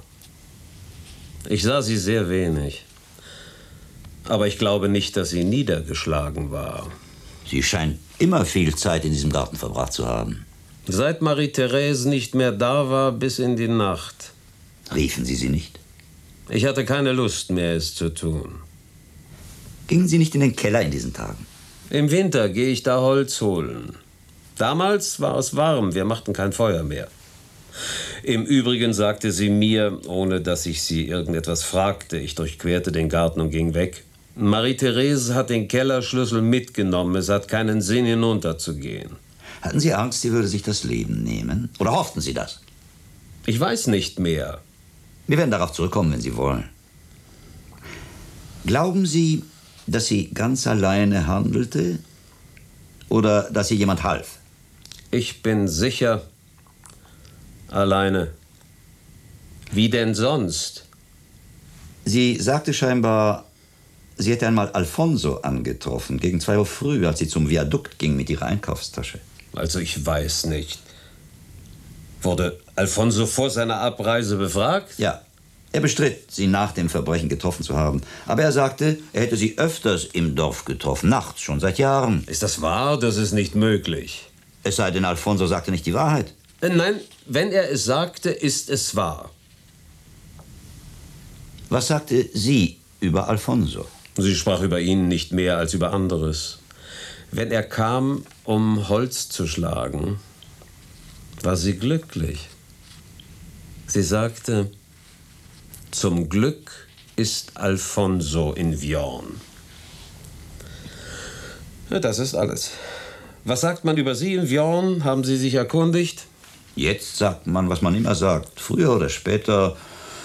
Ich sah sie sehr wenig. Aber ich glaube nicht, dass sie niedergeschlagen war. Sie scheint immer viel Zeit in diesem Garten verbracht zu haben. Seit Marie-Thérèse nicht mehr da war, bis in die Nacht. Riefen Sie sie nicht? Ich hatte keine Lust mehr, es zu tun. Gingen Sie nicht in den Keller in diesen Tagen? Im Winter gehe ich da Holz holen. Damals war es warm, wir machten kein Feuer mehr. Im Übrigen sagte sie mir, ohne dass ich sie irgendetwas fragte, ich durchquerte den Garten und ging weg, Marie-Thérèse hat den Kellerschlüssel mitgenommen, es hat keinen Sinn, hinunterzugehen. Hatten Sie Angst, sie würde sich das Leben nehmen? Oder hofften Sie das? Ich weiß nicht mehr. Wir werden darauf zurückkommen, wenn Sie wollen. Glauben Sie, dass sie ganz alleine handelte oder dass ihr jemand half? Ich bin sicher, alleine. Wie denn sonst? Sie sagte scheinbar, sie hätte einmal Alfonso angetroffen, gegen zwei Uhr früh, als sie zum Viadukt ging mit ihrer Einkaufstasche. Also ich weiß nicht. Wurde Alfonso vor seiner Abreise befragt? Ja. Er bestritt, sie nach dem Verbrechen getroffen zu haben. Aber er sagte, er hätte sie öfters im Dorf getroffen, nachts, schon seit Jahren. Ist das wahr? Das ist nicht möglich. Es sei denn, Alfonso sagte nicht die Wahrheit. Nein, wenn er es sagte, ist es wahr. Was sagte sie über Alfonso? Sie sprach über ihn nicht mehr als über anderes. Wenn er kam, um Holz zu schlagen, war sie glücklich. Sie sagte, zum Glück ist Alfonso in Viorn. Ja, das ist alles. Was sagt man über Sie in Viorn? Haben Sie sich erkundigt? Jetzt sagt man, was man immer sagt. Früher oder später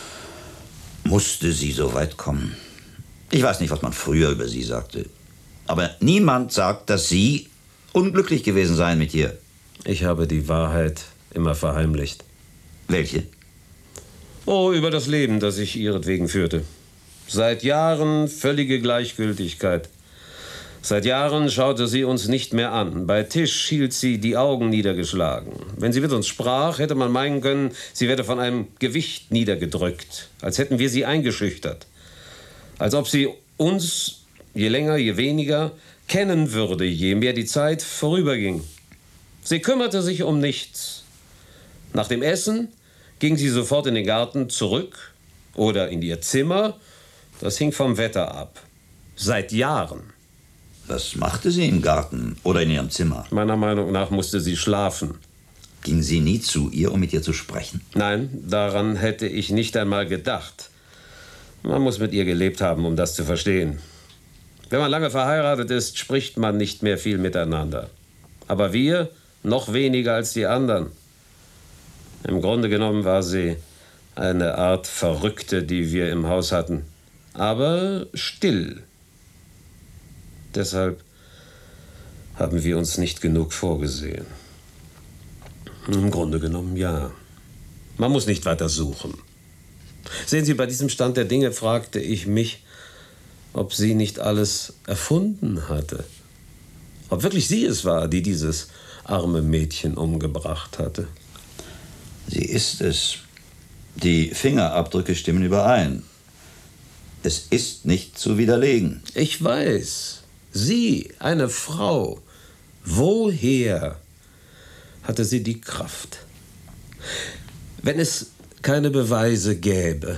musste sie so weit kommen. Ich weiß nicht, was man früher über sie sagte. Aber niemand sagt, dass Sie unglücklich gewesen seien mit ihr. Ich habe die Wahrheit immer verheimlicht. Welche? Oh, über das Leben, das ich ihretwegen führte. Seit Jahren völlige Gleichgültigkeit. Seit Jahren schaute sie uns nicht mehr an. Bei Tisch hielt sie die Augen niedergeschlagen. Wenn sie mit uns sprach, hätte man meinen können, sie werde von einem Gewicht niedergedrückt. Als hätten wir sie eingeschüchtert. Als ob sie uns, je länger, je weniger, kennen würde, je mehr die Zeit vorüberging. Sie kümmerte sich um nichts. Nach dem Essen ging sie sofort in den Garten zurück oder in ihr Zimmer. Das hing vom Wetter ab. Seit Jahren. Was machte sie im Garten oder in ihrem Zimmer? Meiner Meinung nach musste sie schlafen. Ging Sie nie zu ihr, um mit ihr zu sprechen? Nein, daran hätte ich nicht einmal gedacht. Man muss mit ihr gelebt haben, um das zu verstehen. Wenn man lange verheiratet ist, spricht man nicht mehr viel miteinander. Aber wir noch weniger als die anderen. Im Grunde genommen war sie eine Art Verrückte, die wir im Haus hatten. Aber still. Deshalb haben wir uns nicht genug vorgesehen. Im Grunde genommen ja. Man muss nicht weiter suchen. Sehen Sie, bei diesem Stand der Dinge fragte ich mich, ob sie nicht alles erfunden hatte. Ob wirklich sie es war, die dieses arme Mädchen umgebracht hatte. Sie ist es. Die Fingerabdrücke stimmen überein. Es ist nicht zu widerlegen. Ich weiß. Sie, eine Frau. Woher hatte sie die Kraft? Wenn es keine Beweise gäbe,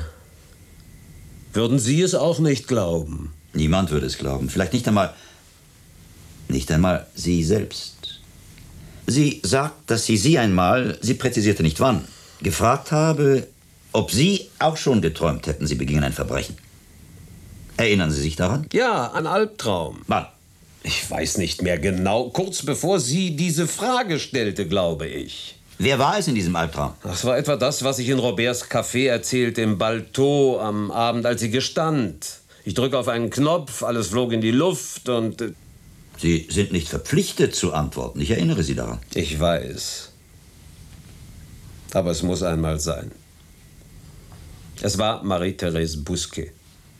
würden Sie es auch nicht glauben? Niemand würde es glauben. Vielleicht nicht einmal, nicht einmal Sie selbst. Sie sagt, dass sie Sie einmal, sie präzisierte nicht wann, gefragt habe, ob Sie auch schon geträumt hätten, Sie begingen ein Verbrechen. Erinnern Sie sich daran? Ja, ein Albtraum. Wann? Ich weiß nicht mehr genau. Kurz bevor sie diese Frage stellte, glaube ich. Wer war es in diesem Albtraum? Das war etwa das, was ich in Roberts Café erzählte, im Balteau am Abend, als sie gestand. Ich drücke auf einen Knopf, alles flog in die Luft und... Äh Sie sind nicht verpflichtet zu antworten. Ich erinnere Sie daran. Ich weiß. Aber es muss einmal sein. Es war Marie-Thérèse Bousquet.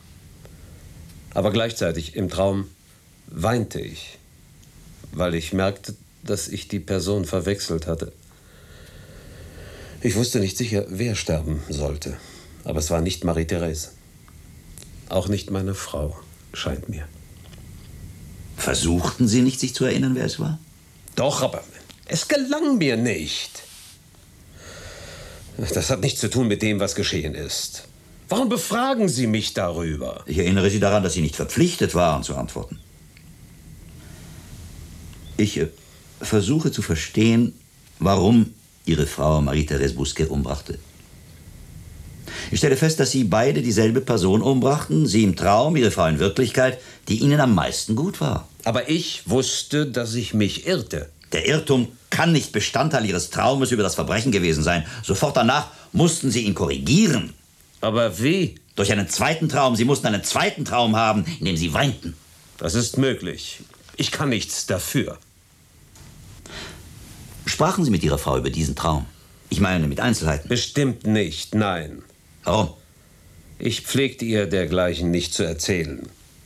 Aber gleichzeitig im Traum weinte ich, weil ich merkte, dass ich die Person verwechselt hatte. Ich wusste nicht sicher, wer sterben sollte. Aber es war nicht Marie-Thérèse. Auch nicht meine Frau, scheint mir. Versuchten Sie nicht, sich zu erinnern, wer es war? Doch, aber es gelang mir nicht. Das hat nichts zu tun mit dem, was geschehen ist. Warum befragen Sie mich darüber? Ich erinnere Sie daran, dass Sie nicht verpflichtet waren, zu antworten. Ich äh, versuche zu verstehen, warum Ihre Frau Marie-Thérèse Bousquet umbrachte. Ich stelle fest, dass Sie beide dieselbe Person umbrachten, Sie im Traum, Ihre Frau in Wirklichkeit, die Ihnen am meisten gut war. Aber ich wusste, dass ich mich irrte. Der Irrtum kann nicht Bestandteil Ihres Traumes über das Verbrechen gewesen sein. Sofort danach mussten Sie ihn korrigieren. Aber wie? Durch einen zweiten Traum. Sie mussten einen zweiten Traum haben, in dem Sie weinten. Das ist möglich. Ich kann nichts dafür. Sprachen Sie mit Ihrer Frau über diesen Traum? Ich meine, mit Einzelheiten. Bestimmt nicht, nein. Warum? Ich pflegte ihr dergleichen nicht zu erzählen.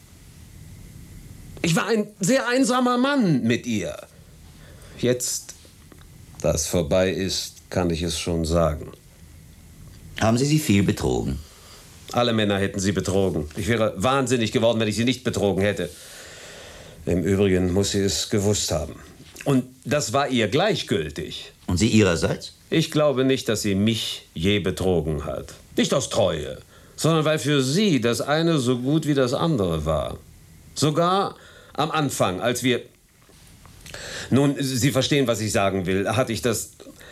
Ich war ein sehr einsamer Mann mit ihr. Jetzt, da es vorbei ist, kann ich es schon sagen. Haben Sie sie viel betrogen? Alle Männer hätten sie betrogen. Ich wäre wahnsinnig geworden, wenn ich sie nicht betrogen hätte. Im Übrigen muss sie es gewusst haben. Und das war ihr gleichgültig. Und Sie ihrerseits? Ich glaube nicht, dass sie mich je betrogen hat. Nicht aus Treue, sondern weil für sie das eine so gut wie das andere war. Sogar am Anfang, als wir... Nun, Sie verstehen, was ich sagen will, hatte ich das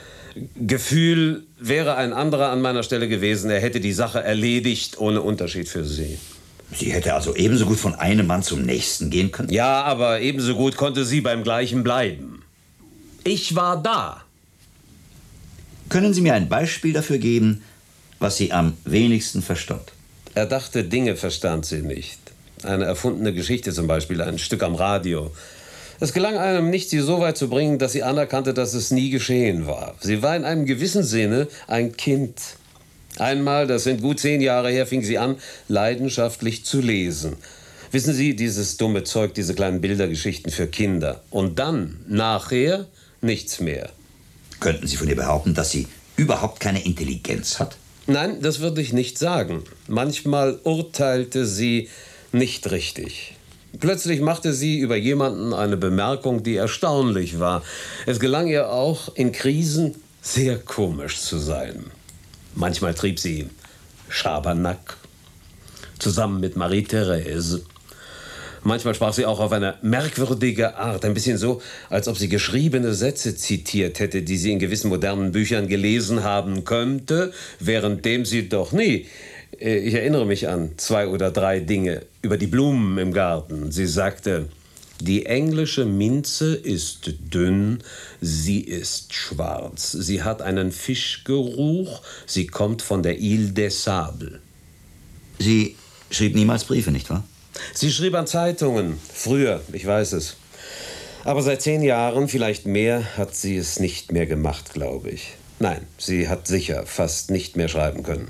Gefühl, wäre ein anderer an meiner Stelle gewesen, er hätte die Sache erledigt, ohne Unterschied für sie. Sie hätte also ebenso gut von einem Mann zum nächsten gehen können? Ja, aber ebenso gut konnte sie beim Gleichen bleiben. Ich war da. Können Sie mir ein Beispiel dafür geben, was sie am wenigsten verstand? Erdachte Dinge verstand sie nicht. Eine erfundene Geschichte zum Beispiel, ein Stück am Radio. Es gelang einem nicht, sie so weit zu bringen, dass sie anerkannte, dass es nie geschehen war. Sie war in einem gewissen Sinne ein Kind. Einmal, das sind gut zehn Jahre her, fing sie an, leidenschaftlich zu lesen. Wissen Sie, dieses dumme Zeug, diese kleinen Bildergeschichten für Kinder. Und dann, nachher, nichts mehr. Könnten Sie von ihr behaupten, dass sie überhaupt keine Intelligenz hat? Nein, das würde ich nicht sagen. Manchmal urteilte sie nicht richtig. Plötzlich machte sie über jemanden eine Bemerkung, die erstaunlich war. Es gelang ihr auch, in Krisen sehr komisch zu sein. Manchmal trieb sie Schabernack, zusammen mit Marie-Therese. Manchmal sprach sie auch auf eine merkwürdige Art, ein bisschen so, als ob sie geschriebene Sätze zitiert hätte, die sie in gewissen modernen Büchern gelesen haben könnte, währenddem sie doch nie... Ich erinnere mich an zwei oder drei Dinge über die Blumen im Garten. Sie sagte, die englische Minze ist dünn, sie ist schwarz. Sie hat einen Fischgeruch, sie kommt von der Ile des Sables. Sie schrieb niemals Briefe, nicht wahr? Sie schrieb an Zeitungen, früher, ich weiß es. Aber seit zehn Jahren, vielleicht mehr, hat sie es nicht mehr gemacht, glaube ich. Nein, sie hat sicher fast nicht mehr schreiben können.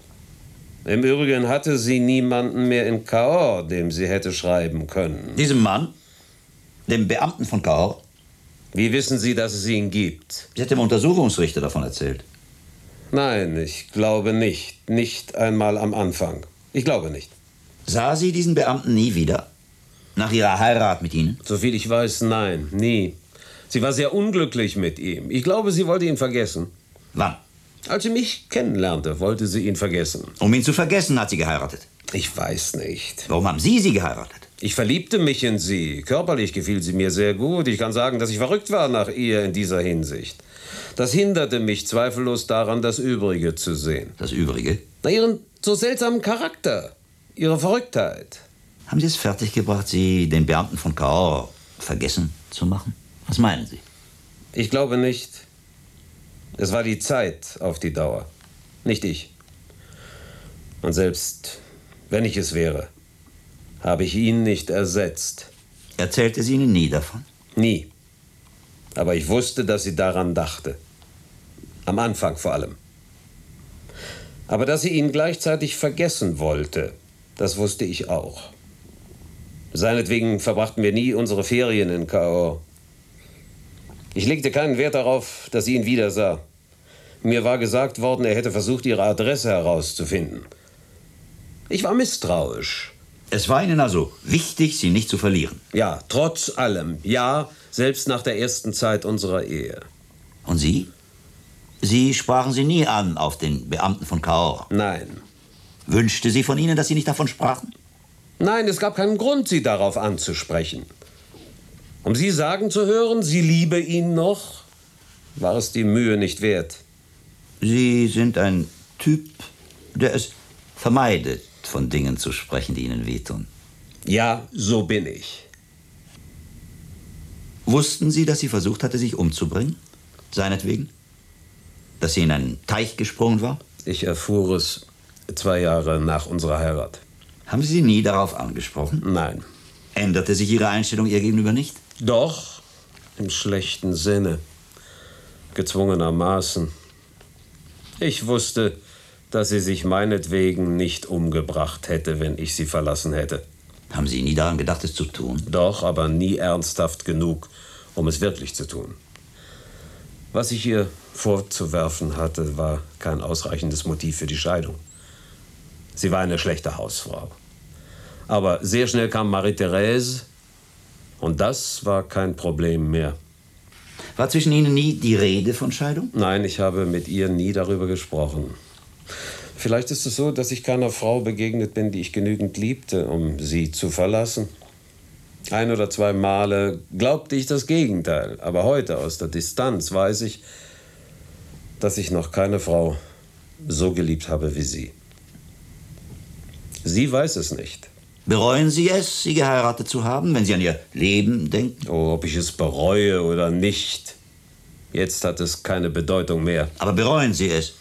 Im Übrigen hatte sie niemanden mehr in Cahors, dem sie hätte schreiben können. Diesem Mann? Dem Beamten von Cahors? Wie wissen Sie, dass es ihn gibt? Sie hat dem Untersuchungsrichter davon erzählt. Nein, ich glaube nicht. Nicht einmal am Anfang. Ich glaube nicht. Sah sie diesen Beamten nie wieder? Nach ihrer Heirat mit Ihnen? Soviel ich weiß, nein, nie. Sie war sehr unglücklich mit ihm. Ich glaube, sie wollte ihn vergessen. Wann? Als sie mich kennenlernte, wollte sie ihn vergessen. Um ihn zu vergessen, hat sie geheiratet? Ich weiß nicht. Warum haben Sie sie geheiratet? Ich verliebte mich in sie. Körperlich gefiel sie mir sehr gut. Ich kann sagen, dass ich verrückt war nach ihr in dieser Hinsicht. Das hinderte mich zweifellos daran, das Übrige zu sehen. Das Übrige? Na, ihren so seltsamen Charakter. Ihre Verrücktheit. Haben Sie es fertiggebracht, Sie, den Beamten von Cahors, vergessen zu machen? Was meinen Sie? Ich glaube nicht. Es war die Zeit auf die Dauer, nicht ich. Und selbst wenn ich es wäre, habe ich ihn nicht ersetzt. Erzählte sie Ihnen nie davon? Nie. Aber ich wusste, dass sie daran dachte. Am Anfang vor allem. Aber dass sie ihn gleichzeitig vergessen wollte, das wusste ich auch. Seinetwegen verbrachten wir nie unsere Ferien in Cahors. Ich legte keinen Wert darauf, dass sie ihn wiedersah. Mir war gesagt worden, er hätte versucht, ihre Adresse herauszufinden. Ich war misstrauisch. Es war Ihnen also wichtig, sie nicht zu verlieren? Ja, trotz allem. Ja, selbst nach der ersten Zeit unserer Ehe. Und Sie? Sie sprachen sie nie an auf den Beamten von Cahors? Nein. Wünschte sie von Ihnen, dass Sie nicht davon sprachen? Nein, es gab keinen Grund, sie darauf anzusprechen. Um Sie sagen zu hören, sie liebe ihn noch, war es die Mühe nicht wert. Sie sind ein Typ, der es vermeidet, von Dingen zu sprechen, die Ihnen wehtun. Ja, so bin ich. Wussten Sie, dass sie versucht hatte, sich umzubringen? Seinetwegen? Dass sie in einen Teich gesprungen war? Ich erfuhr es zwei Jahre nach unserer Heirat. Haben Sie sie nie darauf angesprochen? Nein. Änderte sich Ihre Einstellung ihr gegenüber nicht? Doch, im schlechten Sinne. Gezwungenermaßen. Ich wusste, dass sie sich meinetwegen nicht umgebracht hätte, wenn ich sie verlassen hätte. Haben Sie nie daran gedacht, es zu tun? Doch, aber nie ernsthaft genug, um es wirklich zu tun. Was ich ihr vorzuwerfen hatte, war kein ausreichendes Motiv für die Scheidung. Sie war eine schlechte Hausfrau. Aber sehr schnell kam Marie-Thérèse und das war kein Problem mehr. War zwischen Ihnen nie die Rede von Scheidung? Nein, ich habe mit ihr nie darüber gesprochen. Vielleicht ist es so, dass ich keiner Frau begegnet bin, die ich genügend liebte, um sie zu verlassen. Ein oder zwei Male glaubte ich das Gegenteil. Aber heute, aus der Distanz, weiß ich, dass ich noch keine Frau so geliebt habe wie sie. Sie weiß es nicht. Bereuen Sie es, sie geheiratet zu haben, wenn Sie an Ihr Leben denken? Oh, ob ich es bereue oder nicht. Jetzt hat es keine Bedeutung mehr. Aber bereuen Sie es?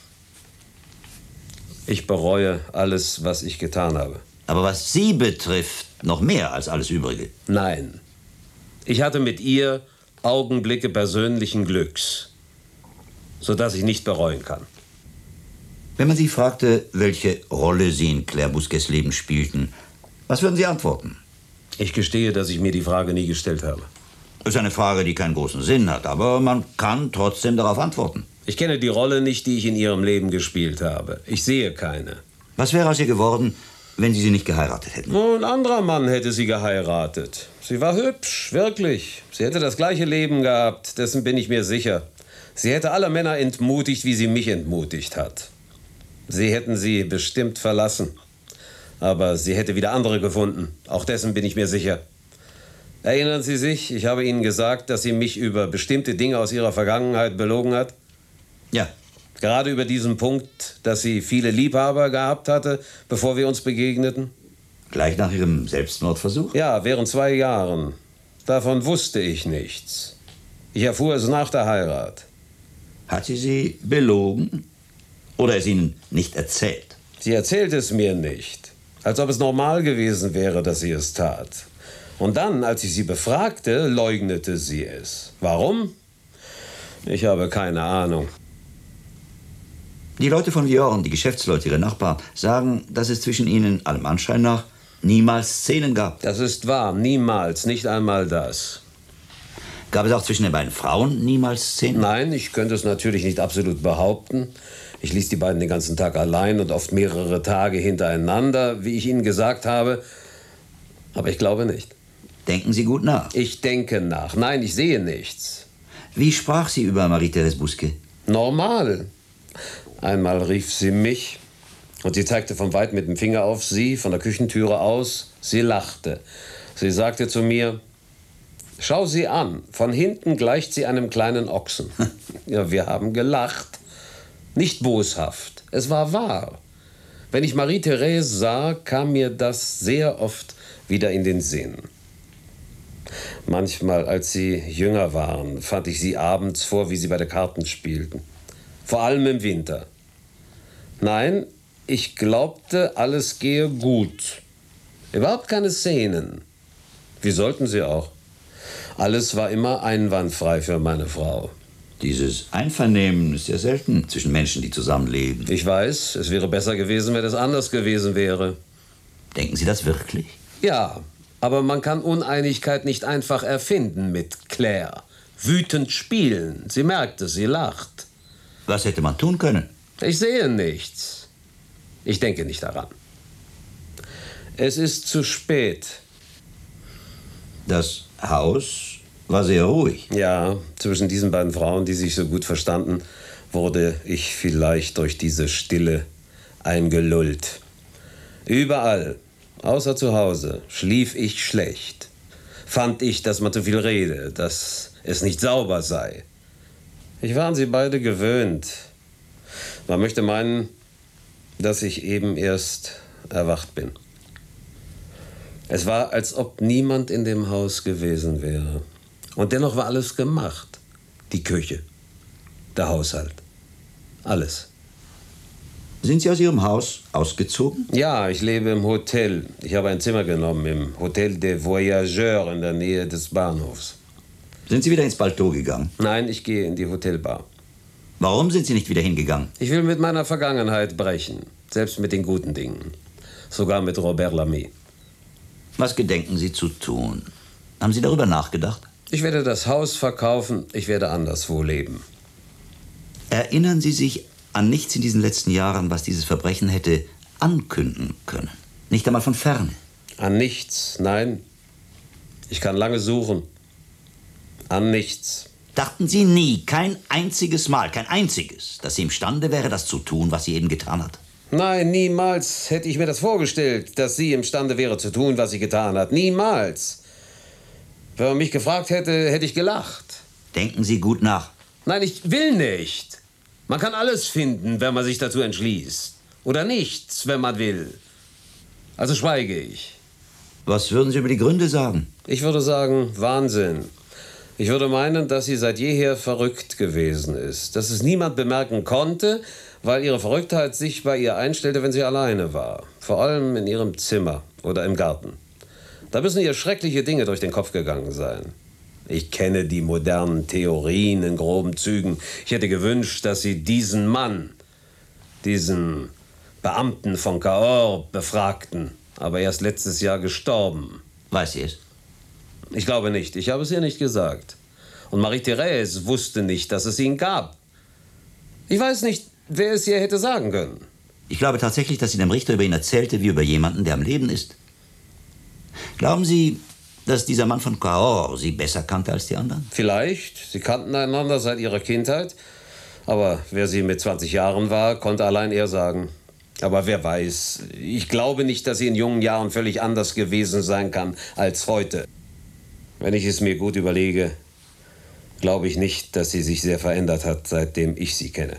Ich bereue alles, was ich getan habe. Aber was Sie betrifft, noch mehr als alles Übrige? Nein. Ich hatte mit ihr Augenblicke persönlichen Glücks, sodass ich nicht bereuen kann. Wenn man Sie fragte, welche Rolle Sie in Claire Bousquets Leben spielten, was würden Sie antworten? Ich gestehe, dass ich mir die Frage nie gestellt habe. Das ist eine Frage, die keinen großen Sinn hat, aber man kann trotzdem darauf antworten. Ich kenne die Rolle nicht, die ich in Ihrem Leben gespielt habe. Ich sehe keine. Was wäre aus ihr geworden, wenn Sie sie nicht geheiratet hätten? Oh, ein anderer Mann hätte sie geheiratet. Sie war hübsch, wirklich. Sie hätte das gleiche Leben gehabt, dessen bin ich mir sicher. Sie hätte alle Männer entmutigt, wie sie mich entmutigt hat. Sie hätten sie bestimmt verlassen. Aber sie hätte wieder andere gefunden. Auch dessen bin ich mir sicher. Erinnern Sie sich, ich habe Ihnen gesagt, dass sie mich über bestimmte Dinge aus ihrer Vergangenheit belogen hat? Ja. Gerade über diesen Punkt, dass sie viele Liebhaber gehabt hatte, bevor wir uns begegneten? Gleich nach Ihrem Selbstmordversuch? Ja, während zwei Jahren. Davon wusste ich nichts. Ich erfuhr es nach der Heirat. Hat sie Sie belogen? Oder es Ihnen nicht erzählt? Sie erzählt es mir nicht. Als ob es normal gewesen wäre, dass sie es tat. Und dann, als ich sie befragte, leugnete sie es. Warum? Ich habe keine Ahnung. Die Leute von Viorne, die Geschäftsleute, ihre Nachbarn, sagen, dass es zwischen ihnen, allem Anschein nach, niemals Szenen gab. Das ist wahr, niemals, nicht einmal das. Gab es auch zwischen den beiden Frauen niemals Szenen? Nein, ich könnte es natürlich nicht absolut behaupten. Ich ließ die beiden den ganzen Tag allein und oft mehrere Tage hintereinander, wie ich Ihnen gesagt habe. Aber ich glaube nicht. Denken Sie gut nach? Ich denke nach. Nein, ich sehe nichts. Wie sprach sie über Marie-Thérèse Bousquet? Normal. Einmal rief sie mich und sie zeigte von weit mit dem Finger auf sie, von der Küchentüre aus. Sie lachte. Sie sagte zu mir, schau sie an, von hinten gleicht sie einem kleinen Ochsen. Ja, wir haben gelacht. Nicht boshaft, es war wahr. Wenn ich Marie-Thérèse sah, kam mir das sehr oft wieder in den Sinn. Manchmal, als sie jünger waren, fand ich sie abends vor, wie sie bei der Karten spielten. Vor allem im Winter. Nein, ich glaubte, alles gehe gut. Überhaupt keine Szenen. Wie sollten sie auch? Alles war immer einwandfrei für meine Frau. Dieses Einvernehmen ist ja selten zwischen Menschen, die zusammenleben. Ich weiß, es wäre besser gewesen, wenn es anders gewesen wäre. Denken Sie das wirklich? Ja, aber man kann Uneinigkeit nicht einfach erfinden mit Claire. Wütend spielen. Sie merkte, sie lacht. Was hätte man tun können? Ich sehe nichts. Ich denke nicht daran. Es ist zu spät. Das Haus war sehr ruhig. Ja, zwischen diesen beiden Frauen, die sich so gut verstanden, wurde ich vielleicht durch diese Stille eingelullt. Überall, außer zu Hause, schlief ich schlecht. Fand ich, dass man zu viel rede, dass es nicht sauber sei. Ich war an sie beide gewöhnt. Man möchte meinen, dass ich eben erst erwacht bin. Es war, als ob niemand in dem Haus gewesen wäre. Und dennoch war alles gemacht. Die Küche, der Haushalt, alles. Sind Sie aus Ihrem Haus ausgezogen? Ja, ich lebe im Hotel. Ich habe ein Zimmer genommen im Hotel des Voyageurs in der Nähe des Bahnhofs. Sind Sie wieder ins Balteau gegangen? Nein, ich gehe in die Hotelbar. Warum sind Sie nicht wieder hingegangen? Ich will mit meiner Vergangenheit brechen. Selbst mit den guten Dingen. Sogar mit Robert Lamy. Was gedenken Sie zu tun? Haben Sie darüber nachgedacht? Ich werde das Haus verkaufen. Ich werde anderswo leben. Erinnern Sie sich an nichts in diesen letzten Jahren, was dieses Verbrechen hätte ankündigen können? Nicht einmal von ferne? An nichts, nein. Ich kann lange suchen. An nichts. Dachten Sie nie, kein einziges Mal, kein einziges, dass sie imstande wäre, das zu tun, was sie eben getan hat? Nein, niemals hätte ich mir das vorgestellt, dass sie imstande wäre zu tun, was sie getan hat. Niemals. Wenn man mich gefragt hätte, hätte ich gelacht. Denken Sie gut nach. Nein, ich will nicht. Man kann alles finden, wenn man sich dazu entschließt. Oder nichts, wenn man will. Also schweige ich. Was würden Sie über die Gründe sagen? Ich würde sagen, Wahnsinn. Ich würde meinen, dass sie seit jeher verrückt gewesen ist. Dass es niemand bemerken konnte, weil ihre Verrücktheit sich bei ihr einstellte, wenn sie alleine war. Vor allem in ihrem Zimmer oder im Garten. Da müssen ihr schreckliche Dinge durch den Kopf gegangen sein. Ich kenne die modernen Theorien in groben Zügen. Ich hätte gewünscht, dass sie diesen Mann, diesen Beamten von Cahors, befragten. Aber er ist letztes Jahr gestorben. Weiß sie es? Ich glaube nicht. Ich habe es ihr nicht gesagt. Und Marie-Thérèse wusste nicht, dass es ihn gab. Ich weiß nicht, wer es ihr hätte sagen können. Ich glaube tatsächlich, dass sie dem Richter über ihn erzählte, wie über jemanden, der am Leben ist. Glauben Sie, dass dieser Mann von Cahors sie besser kannte als die anderen? Vielleicht. Sie kannten einander seit ihrer Kindheit. Aber wer sie mit zwanzig Jahren war, konnte allein er sagen. Aber wer weiß. Ich glaube nicht, dass sie in jungen Jahren völlig anders gewesen sein kann als heute. Wenn ich es mir gut überlege, glaube ich nicht, dass sie sich sehr verändert hat, seitdem ich sie kenne.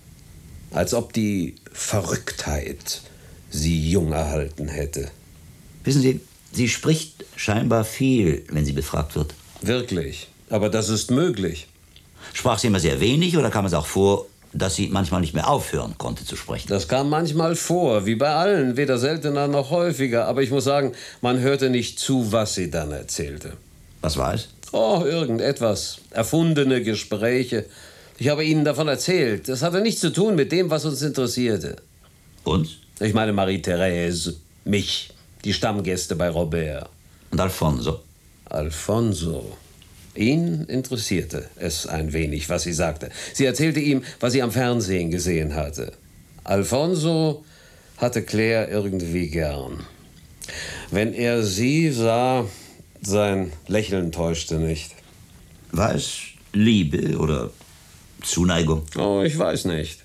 Als ob die Verrücktheit sie jung erhalten hätte. Wissen Sie, sie spricht scheinbar viel, wenn sie befragt wird. Wirklich? Aber das ist möglich. Sprach sie immer sehr wenig oder kam es auch vor, dass sie manchmal nicht mehr aufhören konnte zu sprechen? Das kam manchmal vor, wie bei allen, weder seltener noch häufiger. Aber ich muss sagen, man hörte nicht zu, was sie dann erzählte. Was war es? Oh, irgendetwas. Erfundene Gespräche. Ich habe Ihnen davon erzählt. Das hatte nichts zu tun mit dem, was uns interessierte. Uns? Ich meine Marie-Thérèse, mich, die Stammgäste bei Robert. Und Alfonso? Alfonso. Ihn interessierte es ein wenig, was sie sagte. Sie erzählte ihm, was sie am Fernsehen gesehen hatte. Alfonso hatte Claire irgendwie gern. Wenn er sie sah, sein Lächeln täuschte nicht. War es Liebe oder Zuneigung? Oh, ich weiß nicht.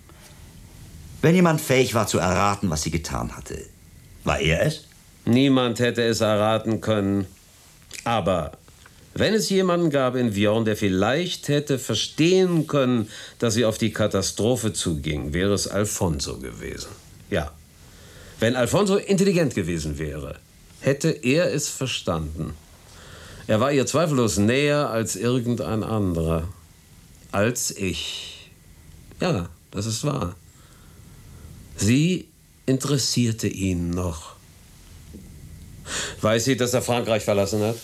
Wenn jemand fähig war zu erraten, was sie getan hatte, war er es? Niemand hätte es erraten können. Aber wenn es jemanden gab in Viorne, der vielleicht hätte verstehen können, dass sie auf die Katastrophe zuging, wäre es Alfonso gewesen. Ja. Wenn Alfonso intelligent gewesen wäre, hätte er es verstanden. Er war ihr zweifellos näher als irgendein anderer. Als ich. Ja, das ist wahr. Sie interessierte ihn noch. Weiß sie, dass er Frankreich verlassen hat?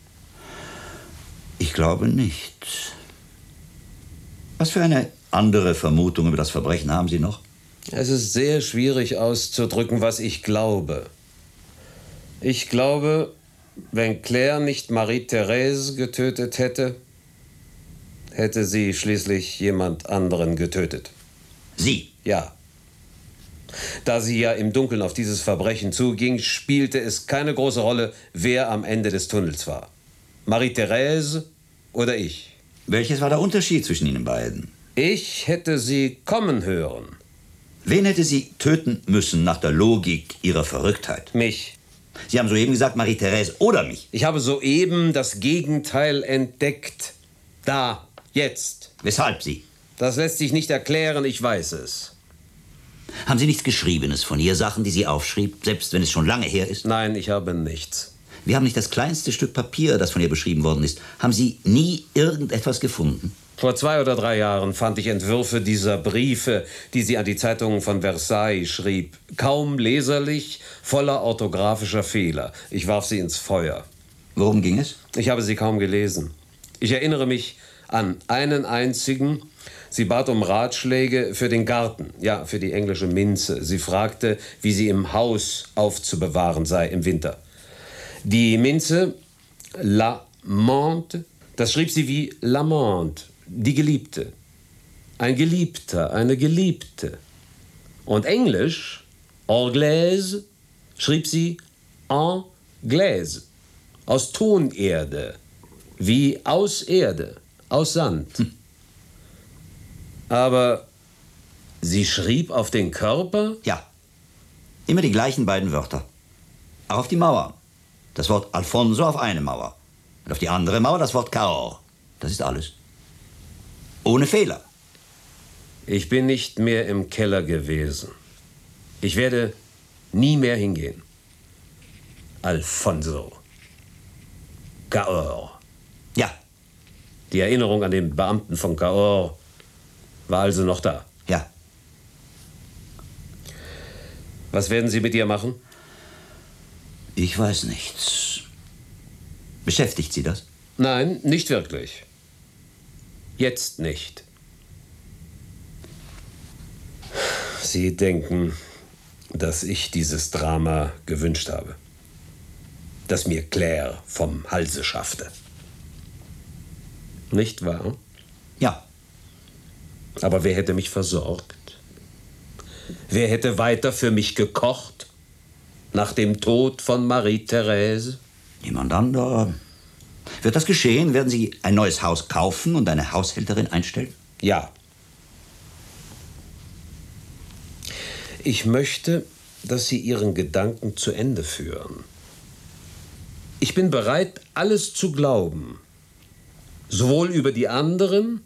Ich glaube nicht. Was für eine andere Vermutung über das Verbrechen haben Sie noch? Es ist sehr schwierig auszudrücken, was ich glaube. Ich glaube, wenn Claire nicht Marie-Thérèse getötet hätte, hätte sie schließlich jemand anderen getötet. Sie? Ja. Da sie ja im Dunkeln auf dieses Verbrechen zuging, spielte es keine große Rolle, wer am Ende des Tunnels war. Marie-Thérèse oder ich. Welches war der Unterschied zwischen Ihnen beiden? Ich hätte sie kommen hören. Wen hätte sie töten müssen nach der Logik Ihrer Verrücktheit? Mich. Sie haben soeben gesagt Marie-Thérèse oder mich. Ich habe soeben das Gegenteil entdeckt. Da, jetzt. Weshalb Sie? Das lässt sich nicht erklären, ich weiß es. Haben Sie nichts Geschriebenes von ihr, Sachen, die sie aufschrieb, selbst wenn es schon lange her ist? Nein, ich habe nichts. Wir haben nicht das kleinste Stück Papier, das von ihr beschrieben worden ist. Haben Sie nie irgendetwas gefunden? Vor zwei oder drei Jahren fand ich Entwürfe dieser Briefe, die sie an die Zeitungen von Versailles schrieb. Kaum leserlich, voller orthografischer Fehler. Ich warf sie ins Feuer. Worum ging es? Ich habe sie kaum gelesen. Ich erinnere mich an einen einzigen, Sie bat um Ratschläge für den Garten, ja, für die englische Minze. Sie fragte, wie sie im Haus aufzubewahren sei im Winter. Die Minze, l'amante, das schrieb sie wie l'amante, die Geliebte. Ein Geliebter, eine Geliebte. Und Englisch, Anglaise, schrieb sie Anglaise, aus Tonerde, wie aus Erde, aus Sand. Hm. Aber sie schrieb auf den Körper? Ja, immer die gleichen beiden Wörter. Auch auf die Mauer. Das Wort Alfonso auf eine Mauer. Und auf die andere Mauer das Wort Cahors. Das ist alles. Ohne Fehler. Ich bin nicht mehr im Keller gewesen. Ich werde nie mehr hingehen. Alfonso. Cahors. Ja. Die Erinnerung an den Beamten von Cahors war also noch da? Ja. Was werden Sie mit ihr machen? Ich weiß nichts. Beschäftigt Sie das? Nein, nicht wirklich. Jetzt nicht. Sie denken, dass ich dieses Drama gewünscht habe. Dass mir Claire vom Halse schaffte. Nicht wahr? Ja. Aber wer hätte mich versorgt? Wer hätte weiter für mich gekocht? Nach dem Tod von Marie-Therese? Niemand anderer. Wird das geschehen? Werden Sie ein neues Haus kaufen und eine Haushälterin einstellen? Ja. Ich möchte, dass Sie Ihren Gedanken zu Ende führen. Ich bin bereit, alles zu glauben. Sowohl über die anderen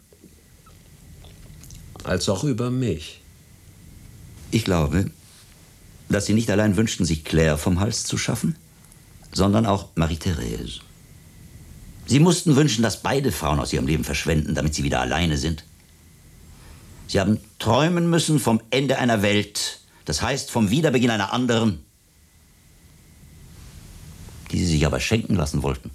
als auch über mich. Ich glaube, dass Sie nicht allein wünschten, sich Claire vom Hals zu schaffen, sondern auch Marie-Therese. Sie mussten wünschen, dass beide Frauen aus ihrem Leben verschwenden, damit sie wieder alleine sind. Sie haben träumen müssen vom Ende einer Welt, das heißt vom Wiederbeginn einer anderen, die sie sich aber schenken lassen wollten.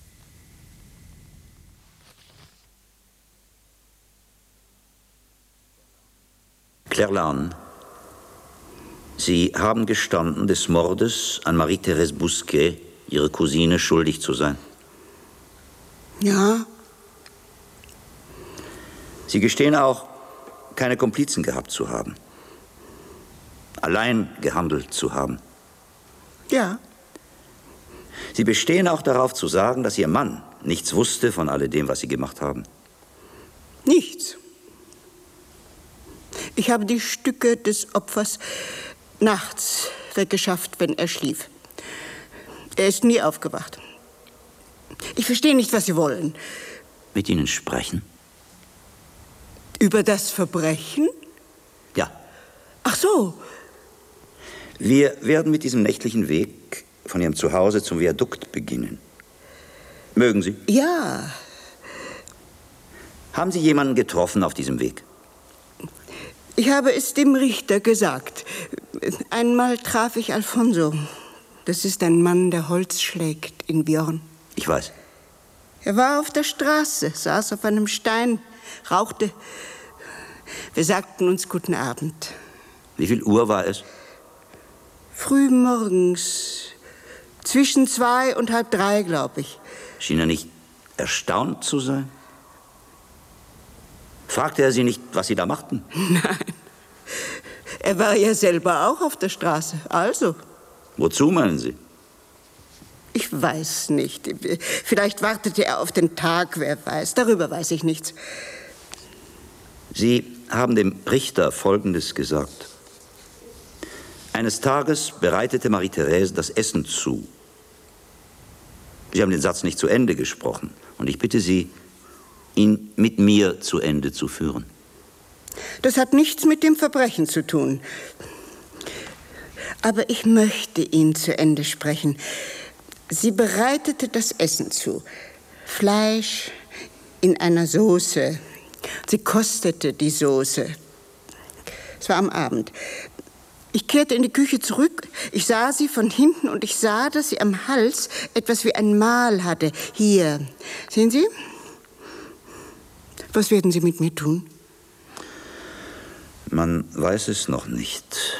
Claire Larne, Sie haben gestanden, des Mordes an Marie-Therese Bousquet, Ihre Cousine, schuldig zu sein. Ja. Sie gestehen auch, keine Komplizen gehabt zu haben. Allein gehandelt zu haben. Ja. Sie bestehen auch darauf zu sagen, dass Ihr Mann nichts wusste von alledem, was Sie gemacht haben. Nichts. Ich habe die Stücke des Opfers nachts weggeschafft, wenn er schlief. Er ist nie aufgewacht. Ich verstehe nicht, was Sie wollen. Mit Ihnen sprechen? Über das Verbrechen? Ja. Ach so. Wir werden mit diesem nächtlichen Weg von Ihrem Zuhause zum Viadukt beginnen. Mögen Sie? Ja. Haben Sie jemanden getroffen auf diesem Weg? Ich habe es dem Richter gesagt. Einmal traf ich Alfonso. Das ist ein Mann, der Holz schlägt in Björn. Ich weiß. Er war auf der Straße, saß auf einem Stein, rauchte. Wir sagten uns guten Abend. Wie viel Uhr war es? Früh morgens. Zwischen zwei und halb drei, glaube ich. Schien er nicht erstaunt zu sein? Fragte er Sie nicht, was Sie da machten? Nein. Er war ja selber auch auf der Straße. Also. Wozu, meinen Sie? Ich weiß nicht. Vielleicht wartete er auf den Tag, wer weiß. Darüber weiß ich nichts. Sie haben dem Richter Folgendes gesagt. Eines Tages bereitete Marie-Therese das Essen zu. Sie haben den Satz nicht zu Ende gesprochen. Und ich bitte Sie, ihn mit mir zu Ende zu führen. Das hat nichts mit dem Verbrechen zu tun. Aber ich möchte ihn zu Ende sprechen. Sie bereitete das Essen zu. Fleisch in einer Soße. Sie kostete die Soße. Es war am Abend. Ich kehrte in die Küche zurück. Ich sah sie von hinten und ich sah, dass sie am Hals etwas wie ein Mal hatte. Hier. Sehen Sie? Was werden Sie mit mir tun? Man weiß es noch nicht.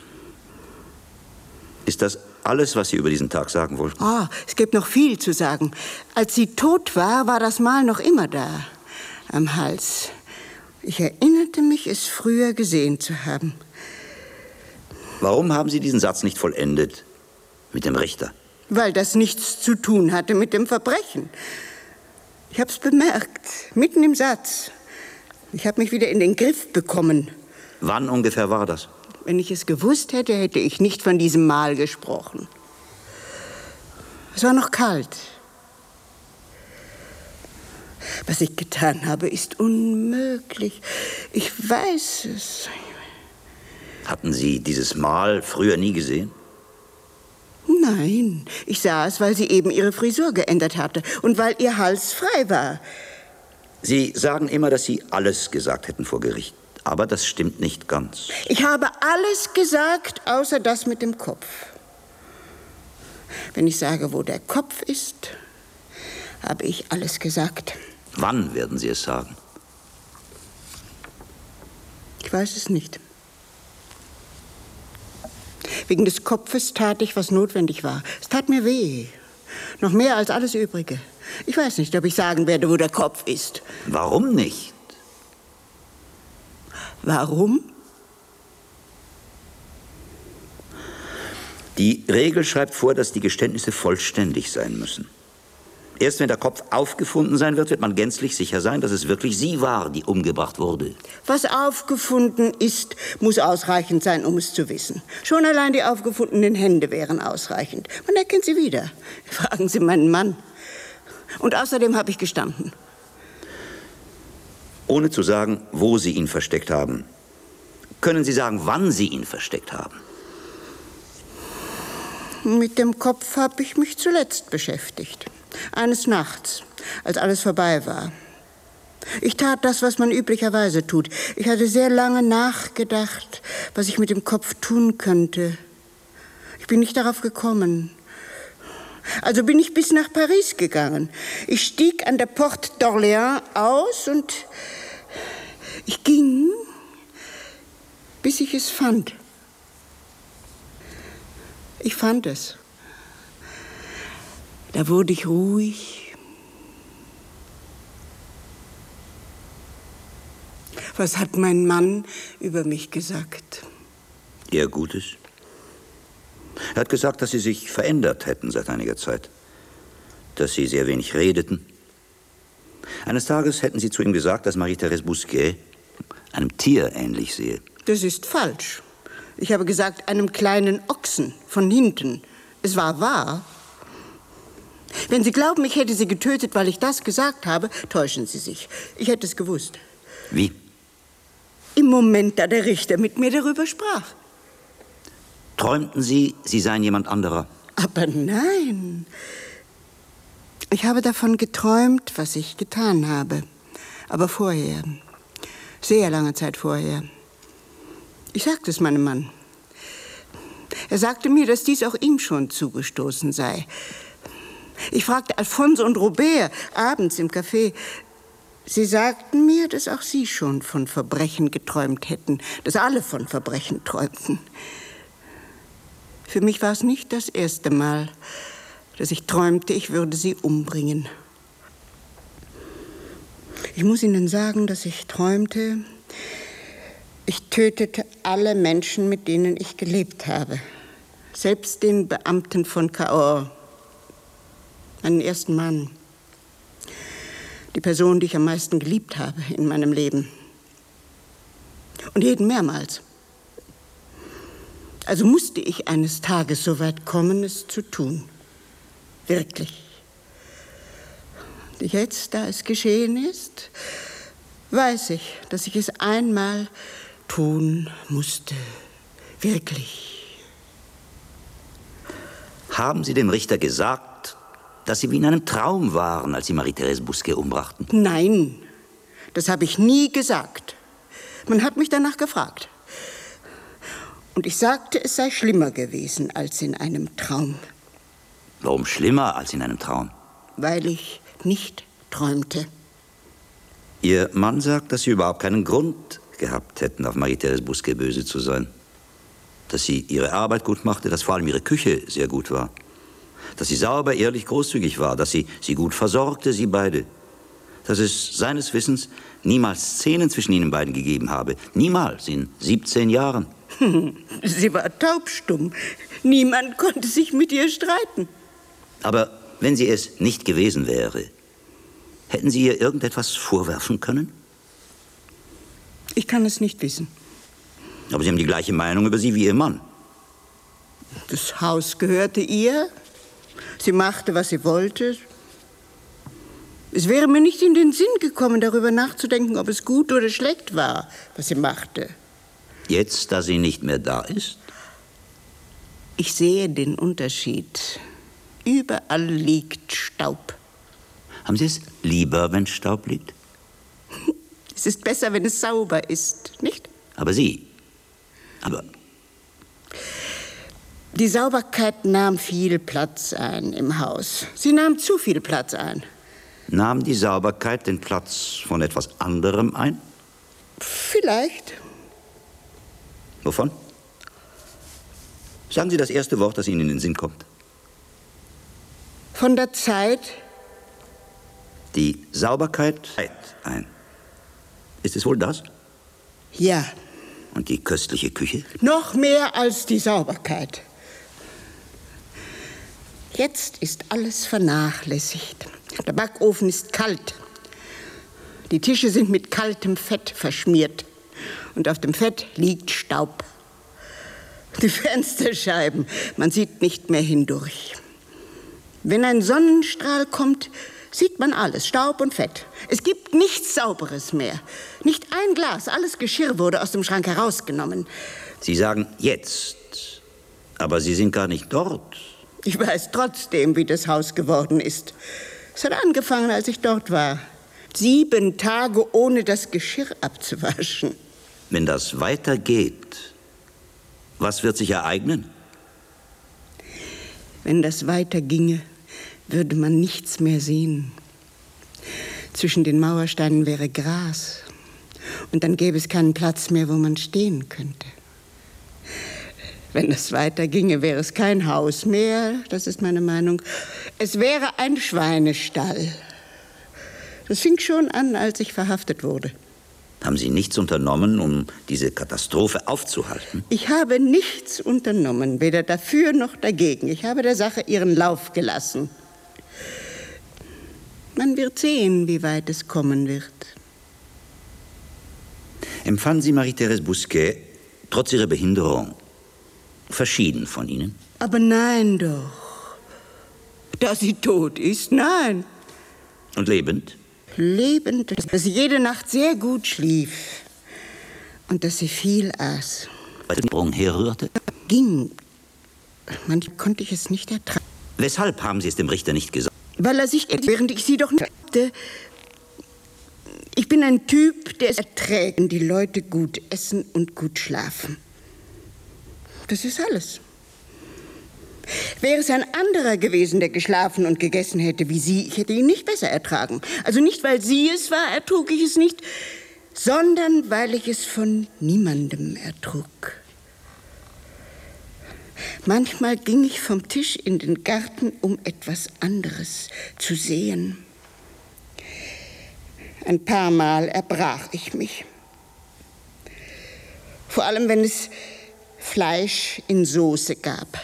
Ist das alles, was Sie über diesen Tag sagen wollten? Oh, es gibt noch viel zu sagen. Als sie tot war, war das Mal noch immer da, am Hals. Ich erinnerte mich, es früher gesehen zu haben. Warum haben Sie diesen Satz nicht vollendet mit dem Richter? Weil das nichts zu tun hatte mit dem Verbrechen. Ich hab's bemerkt, mitten im Satz. Ich habe mich wieder in den Griff bekommen. Wann ungefähr war das? Wenn ich es gewusst hätte, hätte ich nicht von diesem Mal gesprochen. Es war noch kalt. Was ich getan habe, ist unmöglich. Ich weiß es. Hatten Sie dieses Mal früher nie gesehen? Nein, ich sah es, weil sie eben ihre Frisur geändert hatte und weil ihr Hals frei war. Sie sagen immer, dass Sie alles gesagt hätten vor Gericht. Aber das stimmt nicht ganz. Ich habe alles gesagt, außer das mit dem Kopf. Wenn ich sage, wo der Kopf ist, habe ich alles gesagt. Wann werden Sie es sagen? Ich weiß es nicht. Wegen des Kopfes tat ich, was notwendig war. Es tat mir weh. Noch mehr als alles Übrige. Ich weiß nicht, ob ich sagen werde, wo der Kopf ist. Warum nicht? Warum? Die Regel schreibt vor, dass die Geständnisse vollständig sein müssen. Erst wenn der Kopf aufgefunden sein wird, wird man gänzlich sicher sein, dass es wirklich sie war, die umgebracht wurde. Was aufgefunden ist, muss ausreichend sein, um es zu wissen. Schon allein die aufgefundenen Hände wären ausreichend. Man erkennt sie wieder. Fragen Sie meinen Mann. Und außerdem habe ich gestanden. Ohne zu sagen, wo Sie ihn versteckt haben. Können Sie sagen, wann Sie ihn versteckt haben? Mit dem Kopf habe ich mich zuletzt beschäftigt. Eines Nachts, als alles vorbei war. Ich tat das, was man üblicherweise tut. Ich hatte sehr lange nachgedacht, was ich mit dem Kopf tun könnte. Ich bin nicht darauf gekommen. Also bin ich bis nach Paris gegangen. Ich stieg an der Porte d'Orléans aus und ich ging, bis ich es fand. Ich fand es. Da wurde ich ruhig. Was hat mein Mann über mich gesagt? Eher Gutes. Er hat gesagt, dass Sie sich verändert hätten seit einiger Zeit. Dass Sie sehr wenig redeten. Eines Tages hätten Sie zu ihm gesagt, dass Marie-Thérèse Bousquet einem Tier ähnlich sehe. Das ist falsch. Ich habe gesagt, einem kleinen Ochsen von hinten. Es war wahr. Wenn Sie glauben, ich hätte sie getötet, weil ich das gesagt habe, täuschen Sie sich. Ich hätte es gewusst. Wie? Im Moment, da der Richter mit mir darüber sprach. Träumten Sie, Sie seien jemand anderer? Aber nein. Ich habe davon geträumt, was ich getan habe. Aber vorher. Sehr lange Zeit vorher. Ich sagte es meinem Mann. Er sagte mir, dass dies auch ihm schon zugestoßen sei. Ich fragte Alphonse und Robert abends im Café. Sie sagten mir, dass auch sie schon von Verbrechen geträumt hätten, dass alle von Verbrechen träumten. Für mich war es nicht das erste Mal, dass ich träumte, ich würde sie umbringen. Ich muss Ihnen sagen, dass ich träumte, ich tötete alle Menschen, mit denen ich gelebt habe. Selbst den Beamten von Cahors. Meinen ersten Mann. Die Person, die ich am meisten geliebt habe in meinem Leben. Und jeden mehrmals. Also musste ich eines Tages so weit kommen, es zu tun. Wirklich. Und jetzt, da es geschehen ist, weiß ich, dass ich es einmal tun musste. Wirklich. Haben Sie dem Richter gesagt, dass Sie wie in einem Traum waren, als Sie Marie-Thérèse Bousquet umbrachten? Nein, das habe ich nie gesagt. Man hat mich danach gefragt. Und ich sagte, es sei schlimmer gewesen als in einem Traum. Warum schlimmer als in einem Traum? Weil ich nicht träumte. Ihr Mann sagt, dass Sie überhaupt keinen Grund gehabt hätten, auf Marie-Thérèse Bousquet böse zu sein. Dass sie ihre Arbeit gut machte, dass vor allem ihre Küche sehr gut war. Dass sie sauber, ehrlich, großzügig war, dass sie sie gut versorgte, sie beide. Dass es seines Wissens niemals Szenen zwischen ihnen beiden gegeben habe. Niemals, in siebzehn Jahren. Sie war taubstumm. Niemand konnte sich mit ihr streiten. Aber wenn sie es nicht gewesen wäre, hätten Sie ihr irgendetwas vorwerfen können? Ich kann es nicht wissen. Aber Sie haben die gleiche Meinung über sie wie Ihr Mann. Das Haus gehörte ihr. Sie machte, was sie wollte. Es wäre mir nicht in den Sinn gekommen, darüber nachzudenken, ob es gut oder schlecht war, was sie machte. Jetzt, da sie nicht mehr da ist? Ich sehe den Unterschied. Überall liegt Staub. Haben Sie es lieber, wenn Staub liegt? Es ist besser, wenn es sauber ist, nicht? Aber Sie? Aber... Die Sauberkeit nahm viel Platz ein im Haus. Sie nahm zu viel Platz ein. Nahm die Sauberkeit den Platz von etwas anderem ein? Vielleicht. Wovon? Sagen Sie das erste Wort, das Ihnen in den Sinn kommt. Von der Zeit. Die Sauberkeit ein. Ist es wohl das? Ja. Und die köstliche Küche? Noch mehr als die Sauberkeit. Jetzt ist alles vernachlässigt. Der Backofen ist kalt. Die Tische sind mit kaltem Fett verschmiert. Und auf dem Fett liegt Staub. Die Fensterscheiben, man sieht nicht mehr hindurch. Wenn ein Sonnenstrahl kommt, sieht man alles, Staub und Fett. Es gibt nichts Sauberes mehr. Nicht ein Glas, alles Geschirr wurde aus dem Schrank herausgenommen. Sie sagen jetzt, aber Sie sind gar nicht dort. Ich weiß trotzdem, wie das Haus geworden ist. Es hat angefangen, als ich dort war. Sieben Tage ohne das Geschirr abzuwaschen. Wenn das weitergeht, was wird sich ereignen? Wenn das weiterginge, würde man nichts mehr sehen. Zwischen den Mauersteinen wäre Gras. Und dann gäbe es keinen Platz mehr, wo man stehen könnte. Wenn das weiterginge, wäre es kein Haus mehr, das ist meine Meinung. Es wäre ein Schweinestall. Das fing schon an, als ich verhaftet wurde. Haben Sie nichts unternommen, um diese Katastrophe aufzuhalten? Ich habe nichts unternommen, weder dafür noch dagegen. Ich habe der Sache ihren Lauf gelassen. Man wird sehen, wie weit es kommen wird. Empfanden Sie Marie-Thérèse Bousquet, trotz ihrer Behinderung, verschieden von Ihnen? Aber nein doch. Da sie tot ist, nein. Und lebend? Lebend, dass sie jede Nacht sehr gut schlief. Und dass sie viel aß. Weil der Sprung herrührte? Ging. Manchmal konnte ich es nicht ertragen. Weshalb haben Sie es dem Richter nicht gesagt? Weil er sich, während ich sie doch nicht hatte, ich bin ein Typ, der es erträgt, wenn die Leute gut essen und gut schlafen. Das ist alles. Wäre es ein anderer gewesen, der geschlafen und gegessen hätte wie Sie, ich hätte ihn nicht besser ertragen. Also nicht, weil sie es war, ertrug ich es nicht, sondern weil ich es von niemandem ertrug. Manchmal ging ich vom Tisch in den Garten, um etwas anderes zu sehen. Ein paar Mal erbrach ich mich. Vor allem, wenn es Fleisch in Soße gab.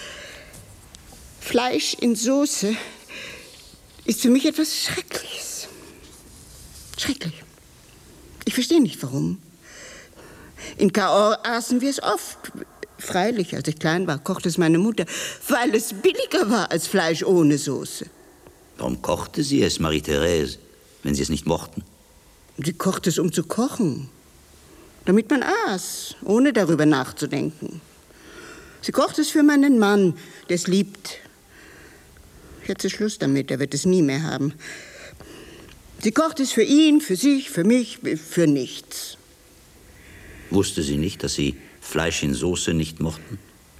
Fleisch in Soße ist für mich etwas Schreckliches. Schrecklich. Ich verstehe nicht, warum. In Cahors aßen wir es oft. Freilich, als ich klein war, kochte es meine Mutter, weil es billiger war als Fleisch ohne Soße. Warum kochte sie es, Marie-Thérèse, wenn Sie es nicht mochten? Sie kochte es, um zu kochen. Damit man aß, ohne darüber nachzudenken. Sie kocht es für meinen Mann, der es liebt. Jetzt ist Schluss damit, er wird es nie mehr haben. Sie kocht es für ihn, für sich, für mich, für nichts. Wusste sie nicht, dass Sie Fleisch in Soße nicht mochten?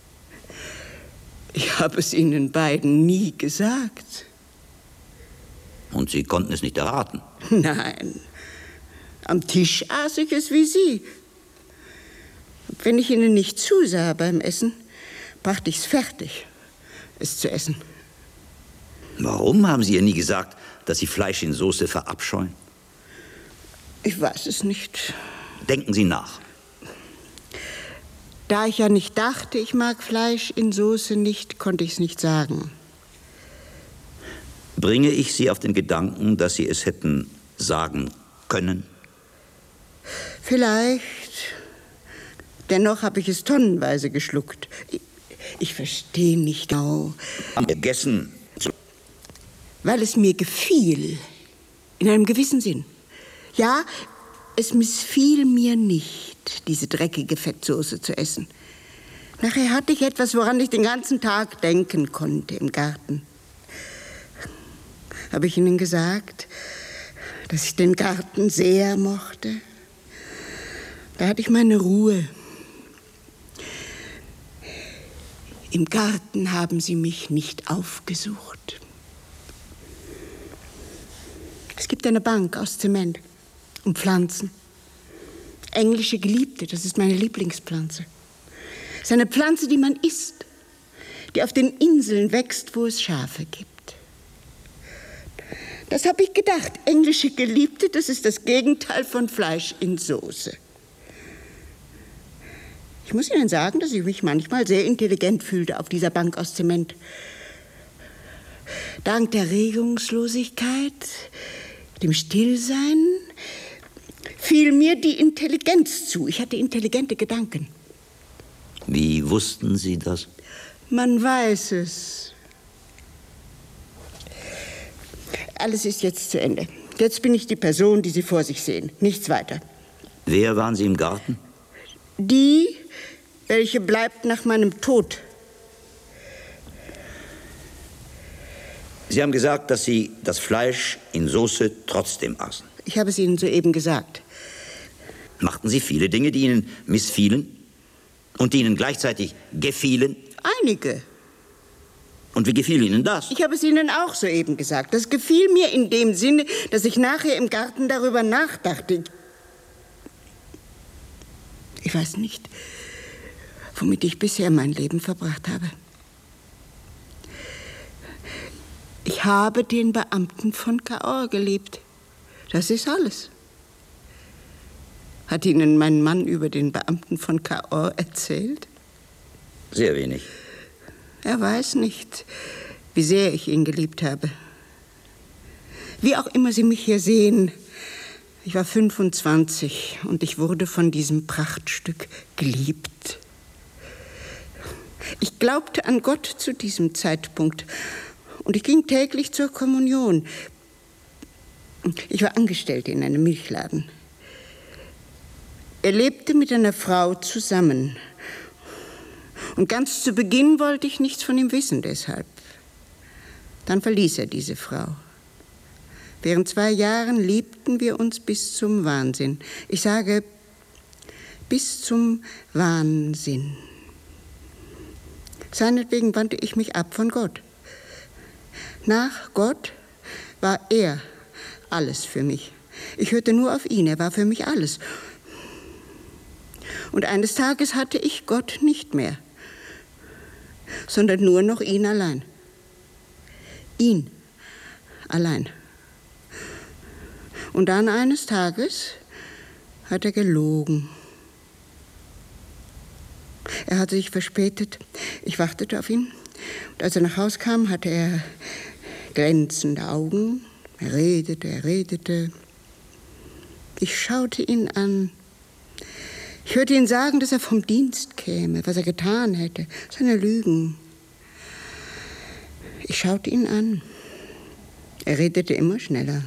Ich habe es Ihnen beiden nie gesagt. Und Sie konnten es nicht erraten? Nein. Am Tisch aß ich es wie Sie. Wenn ich Ihnen nicht zusah beim Essen, brachte ich es fertig, es zu essen. Warum haben Sie ihr nie gesagt, dass Sie Fleisch in Soße verabscheuen? Ich weiß es nicht. Denken Sie nach. Da ich ja nicht dachte, ich mag Fleisch in Soße nicht, konnte ich es nicht sagen. Bringe ich Sie auf den Gedanken, dass Sie es hätten sagen können? Vielleicht. Dennoch habe ich es tonnenweise geschluckt. Ich, ich verstehe nicht genau. Gegessen. Weil es mir gefiel. In einem gewissen Sinn. Ja, es missfiel mir nicht, diese dreckige Fettsoße zu essen. Nachher hatte ich etwas, woran ich den ganzen Tag denken konnte im Garten. Habe ich Ihnen gesagt, dass ich den Garten sehr mochte? Da hatte ich meine Ruhe. Im Garten haben sie mich nicht aufgesucht. Es gibt eine Bank aus Zement und Pflanzen. Englische Geliebte, das ist meine Lieblingspflanze. Es ist eine Pflanze, die man isst, die auf den Inseln wächst, wo es Schafe gibt. Das habe ich gedacht. Englische Geliebte, das ist das Gegenteil von Fleisch in Soße. Ich muss Ihnen sagen, dass ich mich manchmal sehr intelligent fühlte auf dieser Bank aus Zement. Dank der Regungslosigkeit, dem Stillsein, fiel mir die Intelligenz zu. Ich hatte intelligente Gedanken. Wie wussten Sie das? Man weiß es. Alles ist jetzt zu Ende. Jetzt bin ich die Person, die Sie vor sich sehen. Nichts weiter. Wer waren Sie im Garten? Die, welche bleibt nach meinem Tod. Sie haben gesagt, dass Sie das Fleisch in Soße trotzdem aßen. Ich habe es Ihnen soeben gesagt. Machten Sie viele Dinge, die Ihnen missfielen und die Ihnen gleichzeitig gefielen? Einige. Und wie gefiel Ihnen das? Ich habe es Ihnen auch soeben gesagt. Das gefiel mir in dem Sinne, dass ich nachher im Garten darüber nachdachte. Ich weiß nicht, womit ich bisher mein Leben verbracht habe. Ich habe den Beamten von Cahors geliebt. Das ist alles. Hat Ihnen mein Mann über den Beamten von Cahors erzählt? Sehr wenig. Er weiß nicht, wie sehr ich ihn geliebt habe. Wie auch immer Sie mich hier sehen, ich war fünfundzwanzig und ich wurde von diesem Prachtstück geliebt. Ich glaubte an Gott zu diesem Zeitpunkt und ich ging täglich zur Kommunion. Ich war Angestellte in einem Milchladen. Er lebte mit einer Frau zusammen. Und ganz zu Beginn wollte ich nichts von ihm wissen deshalb. Dann verließ er diese Frau. Während zwei Jahren liebten wir uns bis zum Wahnsinn. Ich sage, bis zum Wahnsinn. Seinetwegen wandte ich mich ab von Gott. Nach Gott war er alles für mich. Ich hörte nur auf ihn, er war für mich alles. Und eines Tages hatte ich Gott nicht mehr, sondern nur noch ihn allein. Ihn allein. Und dann eines Tages hat er gelogen. Er hatte sich verspätet. Ich wartete auf ihn. Und als er nach Haus kam, hatte er glänzende Augen. Er redete, er redete. Ich schaute ihn an. Ich hörte ihn sagen, dass er vom Dienst käme, was er getan hätte. Seine Lügen. Ich schaute ihn an. Er redete immer schneller.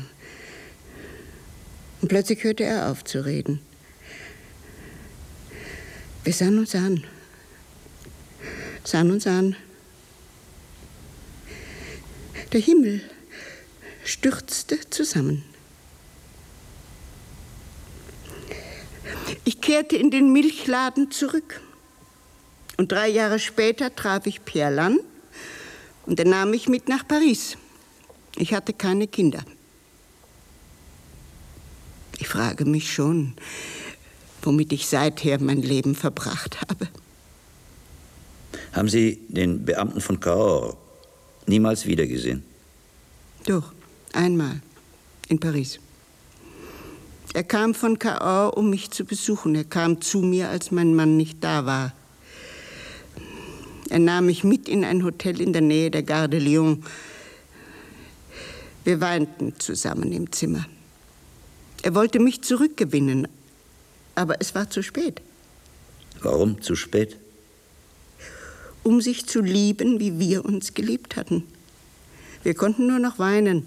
Und plötzlich hörte er auf zu reden. Wir sahen uns an. Sahen uns an. Der Himmel stürzte zusammen. Ich kehrte in den Milchladen zurück. Und drei Jahre später traf ich Pierre Lannes und er nahm mich mit nach Paris. Ich hatte keine Kinder. Ich frage mich schon, womit ich seither mein Leben verbracht habe. Haben Sie den Beamten von Cahors niemals wiedergesehen? Doch, einmal in Paris. Er kam von Cahors, um mich zu besuchen. Er kam zu mir, als mein Mann nicht da war. Er nahm mich mit in ein Hotel in der Nähe der Gare de Lyon. Wir weinten zusammen im Zimmer. Er wollte mich zurückgewinnen, aber es war zu spät. Warum zu spät? Um sich zu lieben, wie wir uns geliebt hatten. Wir konnten nur noch weinen.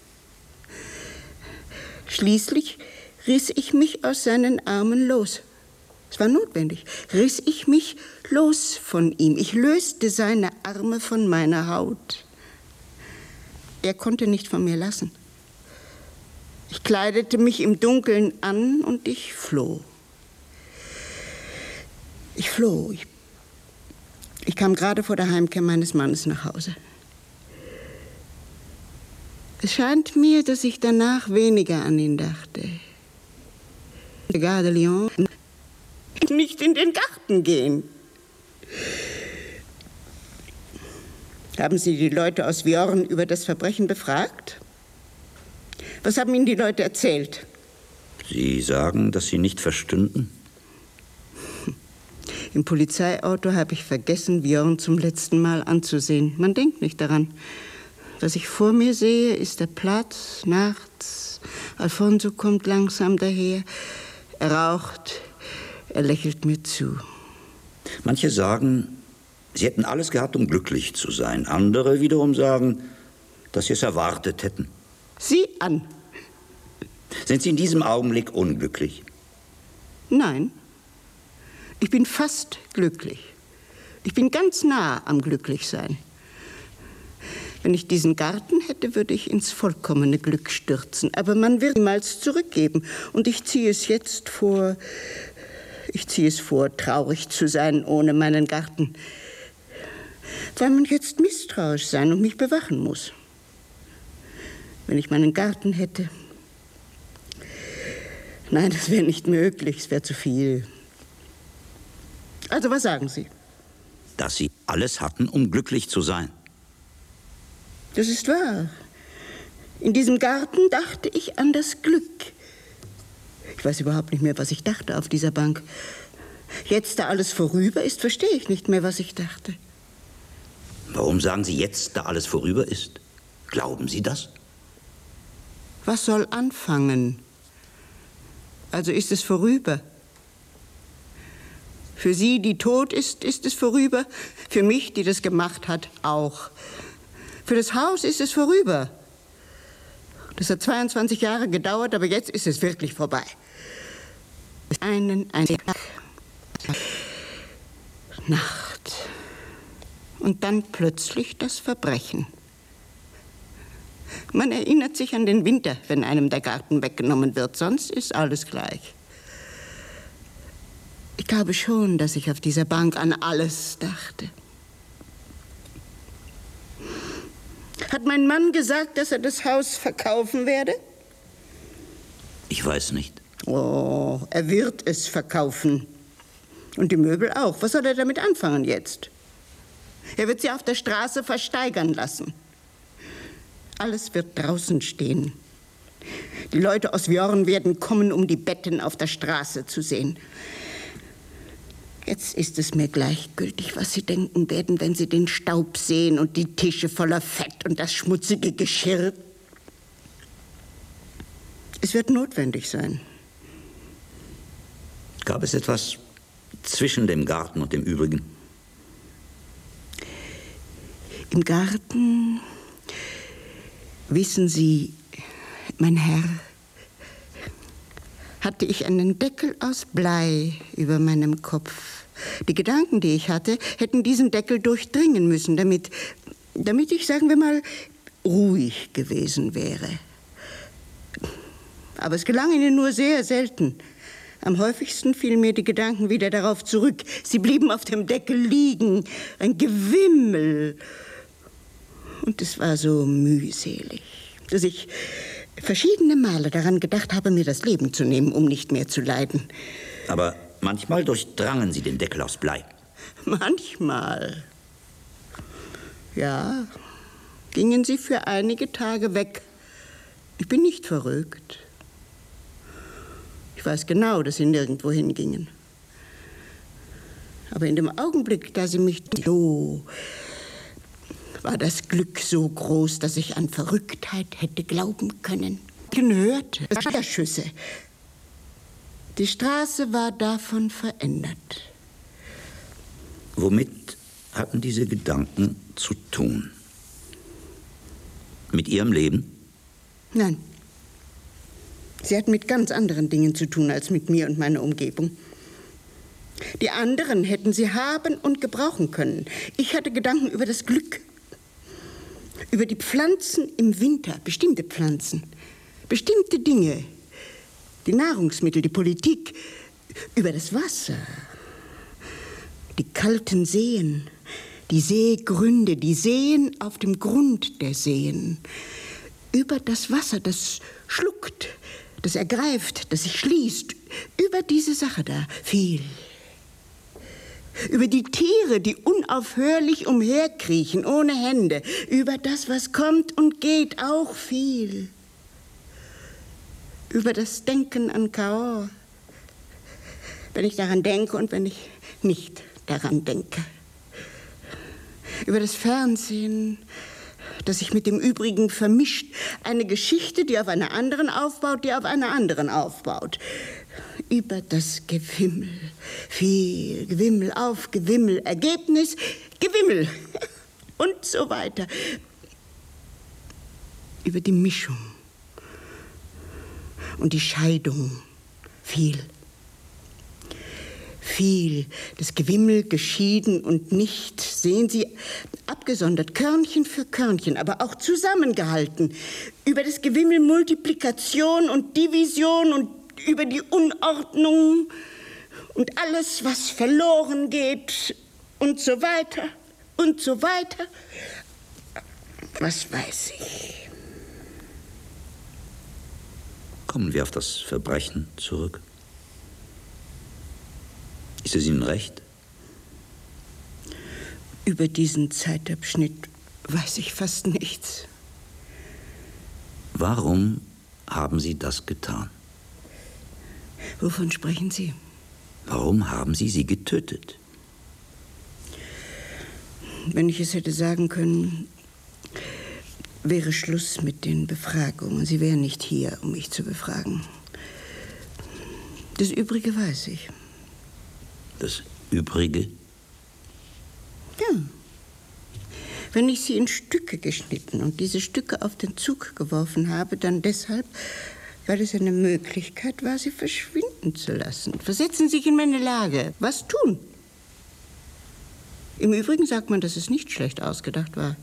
Schließlich riss ich mich aus seinen Armen los. Es war notwendig. Riss ich mich los von ihm. Ich löste seine Arme von meiner Haut. Er konnte nicht von mir lassen. Ich kleidete mich im Dunkeln an und ich floh. Ich floh. Ich, ich kam gerade vor der Heimkehr meines Mannes nach Hause. Es scheint mir, dass ich danach weniger an ihn dachte. Die Gare de Lyon. Nicht in den Garten gehen. Haben Sie die Leute aus Viorne über das Verbrechen befragt? Was haben Ihnen die Leute erzählt? Sie sagen, dass Sie nicht verstünden? Im Polizeiauto habe ich vergessen, Viorne zum letzten Mal anzusehen. Man denkt nicht daran. Was ich vor mir sehe, ist der Platz, nachts. Alfonso kommt langsam daher. Er raucht. Er lächelt mir zu. Manche sagen, Sie hätten alles gehabt, um glücklich zu sein. Andere wiederum sagen, dass Sie es erwartet hätten. Sieh an. Sind Sie in diesem Augenblick unglücklich? Nein. Ich bin fast glücklich. Ich bin ganz nah am Glücklichsein. Wenn ich diesen Garten hätte, würde ich ins vollkommene Glück stürzen. Aber man wird niemals zurückgeben. Und ich ziehe es jetzt vor, ich ziehe es vor, traurig zu sein ohne meinen Garten. Weil man jetzt misstrauisch sein und mich bewachen muss. Wenn ich meinen Garten hätte. Nein, das wäre nicht möglich, es wäre zu viel. Also, was sagen Sie? Dass Sie alles hatten, um glücklich zu sein. Das ist wahr. In diesem Garten dachte ich an das Glück. Ich weiß überhaupt nicht mehr, was ich dachte auf dieser Bank. Jetzt, da alles vorüber ist, verstehe ich nicht mehr, was ich dachte. Warum sagen Sie jetzt, da alles vorüber ist? Glauben Sie das? Was soll anfangen? Also ist es vorüber. Für Sie, die tot ist, ist es vorüber. Für mich, die das gemacht hat, auch. Für das Haus ist es vorüber. Das hat zweiundzwanzig Jahre gedauert, aber jetzt ist es wirklich vorbei. Einen einzigen Tag. Nacht. Und dann plötzlich das Verbrechen. Man erinnert sich an den Winter, wenn einem der Garten weggenommen wird. Sonst ist alles gleich. Ich glaube schon, dass ich auf dieser Bank an alles dachte. Hat mein Mann gesagt, dass er das Haus verkaufen werde? Ich weiß nicht. Oh, er wird es verkaufen. Und die Möbel auch. Was soll er damit anfangen jetzt? Er wird sie auf der Straße versteigern lassen. Alles wird draußen stehen. Die Leute aus Viorne werden kommen, um die Betten auf der Straße zu sehen. Jetzt ist es mir gleichgültig, was Sie denken werden, wenn Sie den Staub sehen und die Tische voller Fett und das schmutzige Geschirr. Es wird notwendig sein. Gab es etwas zwischen dem Garten und dem Übrigen? Im Garten, wissen Sie, mein Herr, hatte ich einen Deckel aus Blei über meinem Kopf. Die Gedanken, die ich hatte, hätten diesen Deckel durchdringen müssen, damit, damit ich, sagen wir mal, ruhig gewesen wäre. Aber es gelang ihnen nur sehr selten. Am häufigsten fielen mir die Gedanken wieder darauf zurück. Sie blieben auf dem Deckel liegen, ein Gewimmel. Und es war so mühselig, dass ich, verschiedene Male daran gedacht habe, mir das Leben zu nehmen, um nicht mehr zu leiden. Aber manchmal durchdrangen Sie den Deckel aus Blei. Manchmal. Ja, gingen sie für einige Tage weg. Ich bin nicht verrückt. Ich weiß genau, dass sie nirgendwo hingingen. Aber in dem Augenblick, da sie mich so, war das Glück so groß, dass ich an Verrücktheit hätte glauben können. Ich hörte Schüsse. Die Straße war davon verändert. Womit hatten diese Gedanken zu tun? Mit Ihrem Leben? Nein. Sie hatten mit ganz anderen Dingen zu tun als mit mir und meiner Umgebung. Die anderen hätten sie haben und gebrauchen können. Ich hatte Gedanken über das Glück. Über die Pflanzen im Winter, bestimmte Pflanzen, bestimmte Dinge, die Nahrungsmittel, die Politik, über das Wasser, die kalten Seen, die Seegründe, die Seen auf dem Grund der Seen, über das Wasser, das schluckt, das ergreift, das sich schließt, über diese Sache da viel. Über die Tiere, die unaufhörlich umherkriechen, ohne Hände, über das, was kommt und geht, auch viel. Über das Denken an Cahors, wenn ich daran denke und wenn ich nicht daran denke. Über das Fernsehen, das sich mit dem Übrigen vermischt. Eine Geschichte, die auf einer anderen aufbaut, die auf einer anderen aufbaut. Über das Gewimmel. Viel Gewimmel auf Gewimmel. Ergebnis, Gewimmel. Und so weiter. Über die Mischung. Und die Scheidung. Viel. Viel, das Gewimmel geschieden und nicht, sehen Sie, abgesondert, Körnchen für Körnchen, aber auch zusammengehalten. Über das Gewimmel Multiplikation und Division und über die Unordnung und alles, was verloren geht und so weiter und so weiter. Was weiß ich? Kommen wir auf das Verbrechen zurück. Ist es Ihnen recht? Über diesen Zeitabschnitt weiß ich fast nichts. Warum haben Sie das getan? Wovon sprechen Sie? Warum haben Sie sie getötet? Wenn ich es hätte sagen können, wäre Schluss mit den Befragungen. Sie wären nicht hier, um mich zu befragen. Das Übrige weiß ich. Das Übrige? Ja. Wenn ich sie in Stücke geschnitten und diese Stücke auf den Zug geworfen habe, dann deshalb, weil es eine Möglichkeit war, sie verschwinden zu lassen. Versetzen Sie sich in meine Lage. Was tun? Im Übrigen sagt man, dass es nicht schlecht ausgedacht war.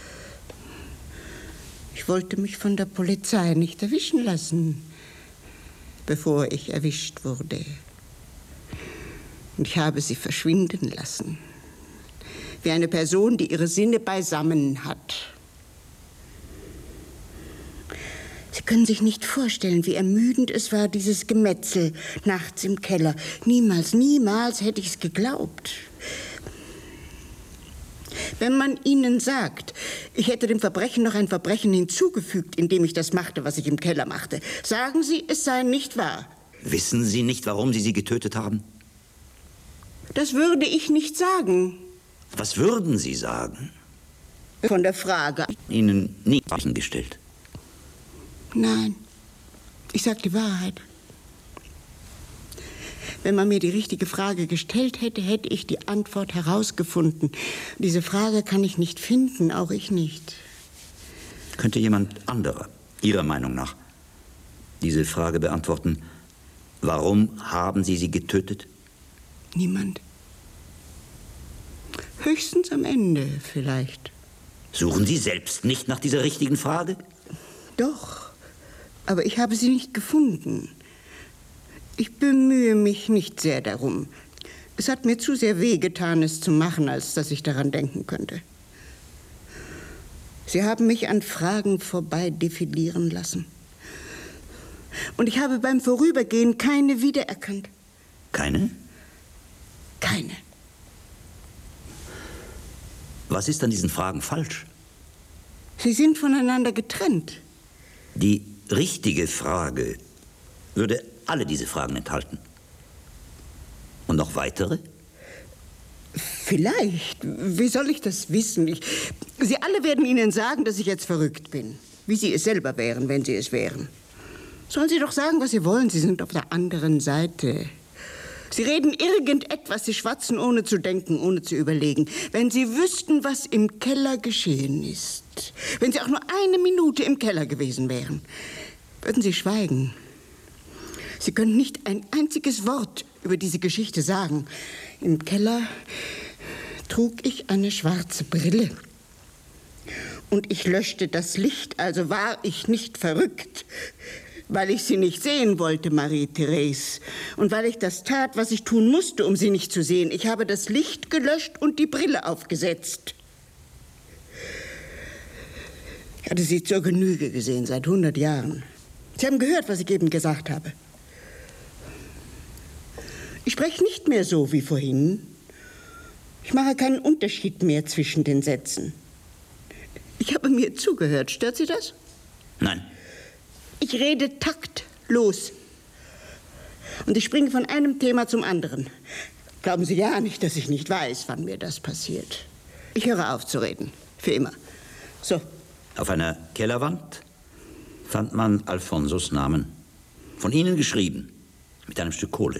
Ich wollte mich von der Polizei nicht erwischen lassen, bevor ich erwischt wurde. Und ich habe sie verschwinden lassen. Wie eine Person, die ihre Sinne beisammen hat. Sie können sich nicht vorstellen, wie ermüdend es war, dieses Gemetzel nachts im Keller. Niemals, niemals hätte ich es geglaubt. Wenn man Ihnen sagt, ich hätte dem Verbrechen noch ein Verbrechen hinzugefügt, indem ich das machte, was ich im Keller machte, sagen Sie, es sei nicht wahr. Wissen Sie nicht, warum Sie sie getötet haben? Das würde ich nicht sagen. Was würden Sie sagen? Von der Frage. Ihnen nie gestellt. Nein, ich sage die Wahrheit. Wenn man mir die richtige Frage gestellt hätte, hätte ich die Antwort herausgefunden. Diese Frage kann ich nicht finden, auch ich nicht. Könnte jemand anderer, Ihrer Meinung nach, diese Frage beantworten? Warum haben Sie sie getötet? Niemand. Höchstens am Ende vielleicht. Suchen Sie selbst nicht nach dieser richtigen Frage? Doch, aber ich habe sie nicht gefunden. Ich bemühe mich nicht sehr darum. Es hat mir zu sehr wehgetan, es zu machen, als dass ich daran denken könnte. Sie haben mich an Fragen vorbei defilieren lassen. Und ich habe beim Vorübergehen keine wiedererkannt. Keine? Keine. Was ist an diesen Fragen falsch? Sie sind voneinander getrennt. Die richtige Frage würde alle diese Fragen enthalten. Und noch weitere? Vielleicht. Wie soll ich das wissen? Ich, Sie alle werden Ihnen sagen, dass ich jetzt verrückt bin. Wie Sie es selber wären, wenn Sie es wären. Sollen Sie doch sagen, was Sie wollen. Sie sind auf der anderen Seite. Sie reden irgendetwas, Sie schwatzen ohne zu denken, ohne zu überlegen. Wenn Sie wüssten, was im Keller geschehen ist, wenn Sie auch nur eine Minute im Keller gewesen wären, würden Sie schweigen. Sie könnten nicht ein einziges Wort über diese Geschichte sagen. Im Keller trug ich eine schwarze Brille. Und ich löschte das Licht, also war ich nicht verrückt. Weil ich Sie nicht sehen wollte, Marie-Therese. Und weil ich das tat, was ich tun musste, um Sie nicht zu sehen. Ich habe das Licht gelöscht und die Brille aufgesetzt. Ich hatte Sie zur Genüge gesehen, seit hundert Jahren. Sie haben gehört, was ich eben gesagt habe. Ich spreche nicht mehr so wie vorhin. Ich mache keinen Unterschied mehr zwischen den Sätzen. Ich habe mir zugehört. Stört Sie das? Nein. Ich rede taktlos. Und ich springe von einem Thema zum anderen. Glauben Sie ja nicht, dass ich nicht weiß, wann mir das passiert. Ich höre auf zu reden. Für immer. So. Auf einer Kellerwand fand man Alfonsos Namen. Von Ihnen geschrieben. Mit einem Stück Kohle.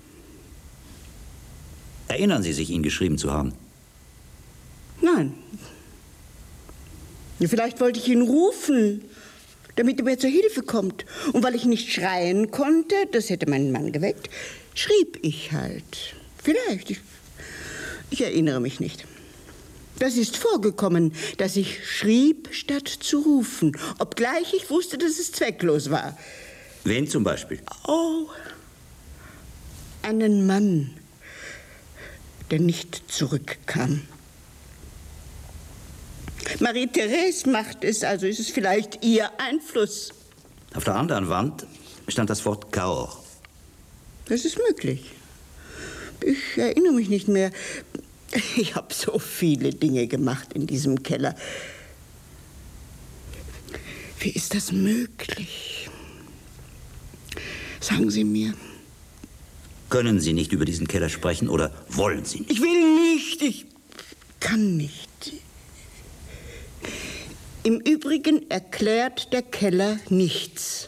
Erinnern Sie sich, ihn geschrieben zu haben? Nein. Vielleicht wollte ich ihn rufen, damit er mir zur Hilfe kommt. Und weil ich nicht schreien konnte, das hätte meinen Mann geweckt, schrieb ich halt. Vielleicht. Ich, ich erinnere mich nicht. Das ist vorgekommen, dass ich schrieb, statt zu rufen. Obgleich ich wusste, dass es zwecklos war. Wen zum Beispiel? Oh, einen Mann, der nicht zurückkam. Marie-Therese macht es, also ist es vielleicht ihr Einfluss. Auf der anderen Wand stand das Wort Cahors. Das ist möglich. Ich erinnere mich nicht mehr. Ich habe so viele Dinge gemacht in diesem Keller. Wie ist das möglich? Sagen Sie mir. Können Sie nicht über diesen Keller sprechen oder wollen Sie nicht? Ich will nicht. Ich kann nicht. Im Übrigen erklärt der Keller nichts.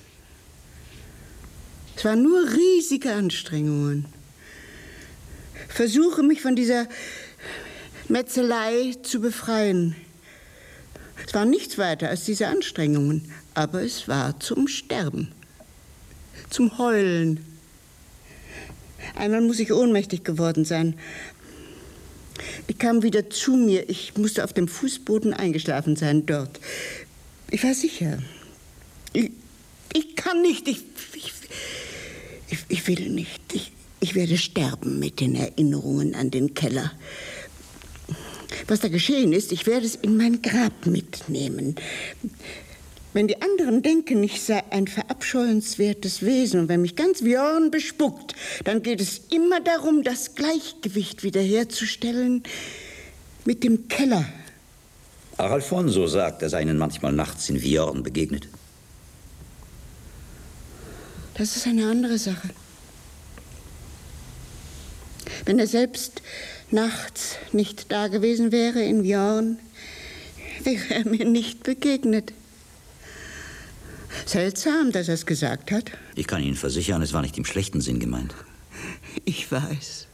Es waren nur riesige Anstrengungen. Versuche, mich von dieser Metzelei zu befreien. Es war nichts weiter als diese Anstrengungen, aber es war zum Sterben, zum Heulen. Einmal muss ich ohnmächtig geworden sein. Ich kam wieder zu mir. Ich musste auf dem Fußboden eingeschlafen sein, dort. Ich war sicher. Ich, ich kann nicht. Ich, ich, ich, ich will nicht. Ich, ich werde sterben mit den Erinnerungen an den Keller. Was da geschehen ist, ich werde es in mein Grab mitnehmen. Wenn die anderen denken, ich sei ein verabscheuenswertes Wesen und wenn mich ganz Björn bespuckt, dann geht es immer darum, das Gleichgewicht wiederherzustellen mit dem Keller. Auch Alfonso sagt, er sei Ihnen manchmal nachts in Viorn begegnet. Das ist eine andere Sache. Wenn er selbst nachts nicht da gewesen wäre in Viorn, wäre er mir nicht begegnet. Seltsam, dass er es gesagt hat. Ich kann Ihnen versichern, es war nicht im schlechten Sinn gemeint. Ich weiß.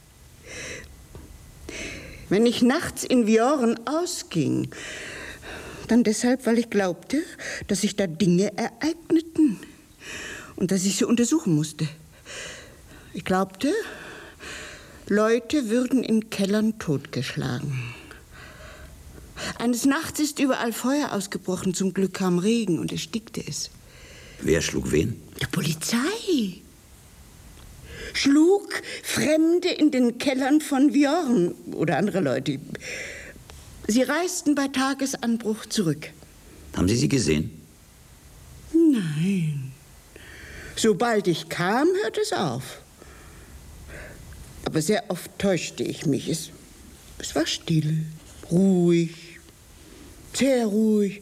Wenn ich nachts in Viorn ausging, dann deshalb, weil ich glaubte, dass sich da Dinge ereigneten und dass ich sie untersuchen musste. Ich glaubte, Leute würden in Kellern totgeschlagen. Eines Nachts ist überall Feuer ausgebrochen. Zum Glück kam Regen und erstickte es. Wer schlug wen? Die Polizei. Schlug Fremde in den Kellern von Viorn oder andere Leute. Sie reisten bei Tagesanbruch zurück. Haben Sie sie gesehen? Nein. Sobald ich kam, hörte es auf. Aber sehr oft täuschte ich mich. Es, es war still, ruhig, sehr ruhig.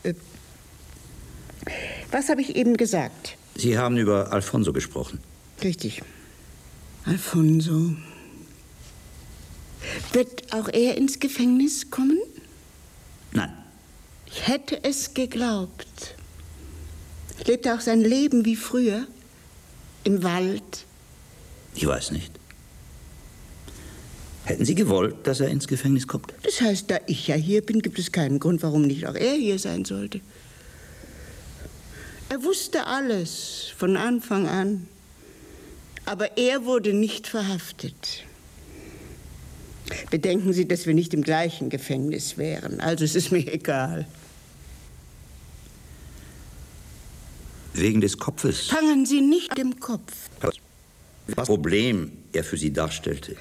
Was habe ich eben gesagt? Sie haben über Alfonso gesprochen. Richtig. Alfonso. Wird auch er ins Gefängnis kommen? Nein. Ich hätte es geglaubt. Lebt er auch sein Leben wie früher? Im Wald? Ich weiß nicht. Hätten Sie gewollt, dass er ins Gefängnis kommt? Das heißt, da ich ja hier bin, gibt es keinen Grund, warum nicht auch er hier sein sollte. Er wusste alles von Anfang an. Aber er wurde nicht verhaftet. Bedenken Sie, dass wir nicht im gleichen Gefängnis wären. Also es ist mir egal. Wegen des Kopfes. Fangen Sie nicht mit dem Kopf. Was Problem er für Sie darstellte.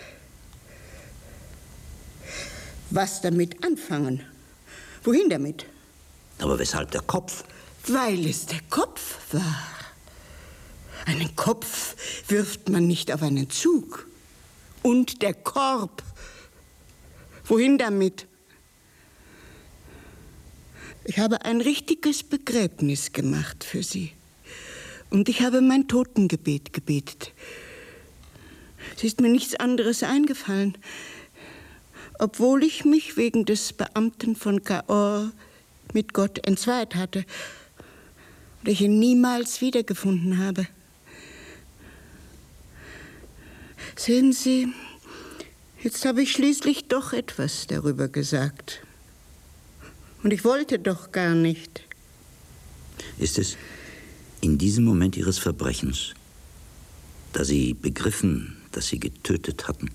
Was damit anfangen? Wohin damit? Aber weshalb der Kopf? Weil es der Kopf war. Einen Kopf wirft man nicht auf einen Zug. Und der Korb. Wohin damit? Ich habe ein richtiges Begräbnis gemacht für Sie. Und ich habe mein Totengebet gebetet. Es ist mir nichts anderes eingefallen. Obwohl ich mich wegen des Beamten von Cahors mit Gott entzweit hatte und ich ihn niemals wiedergefunden habe. Sehen Sie, jetzt habe ich schließlich doch etwas darüber gesagt. Und ich wollte doch gar nicht. Ist es in diesem Moment Ihres Verbrechens, da Sie begriffen, dass Sie getötet hatten?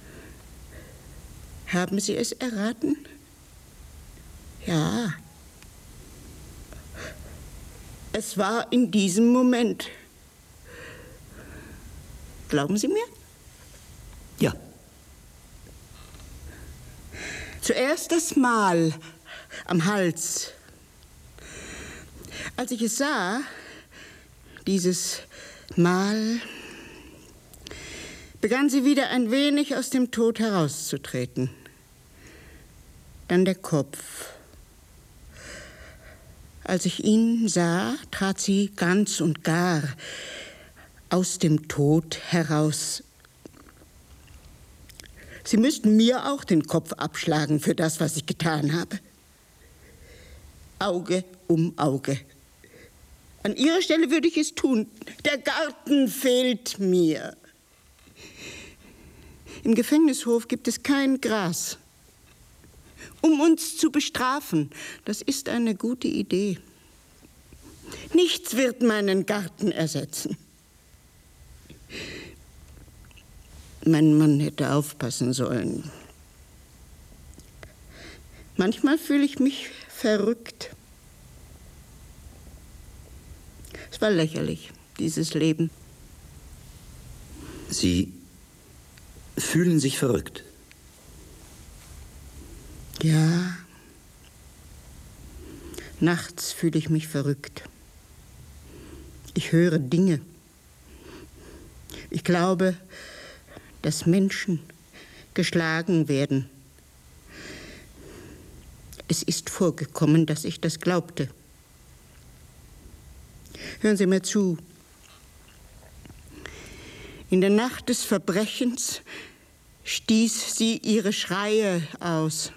Haben Sie es erraten? Ja. Es war in diesem Moment. Glauben Sie mir? Ja. Zuerst das Mal am Hals. Als ich es sah, dieses Mal, begann sie wieder ein wenig aus dem Tod herauszutreten. Dann der Kopf. Als ich ihn sah, trat sie ganz und gar aus dem Tod heraus. Sie müssten mir auch den Kopf abschlagen für das, was ich getan habe. Auge um Auge. An Ihrer Stelle würde ich es tun. Der Garten fehlt mir. Im Gefängnishof gibt es kein Gras. Um uns zu bestrafen, das ist eine gute Idee. Nichts wird meinen Garten ersetzen. Mein Mann hätte aufpassen sollen. Manchmal fühle ich mich verrückt. Es war lächerlich, dieses Leben. Sie fühlen sich verrückt? Ja. Nachts fühle ich mich verrückt. Ich höre Dinge. Ich glaube, dass Menschen geschlagen werden. Es ist vorgekommen, dass ich das glaubte. Hören Sie mir zu. In der Nacht des Verbrechens stieß sie ihre Schreie aus.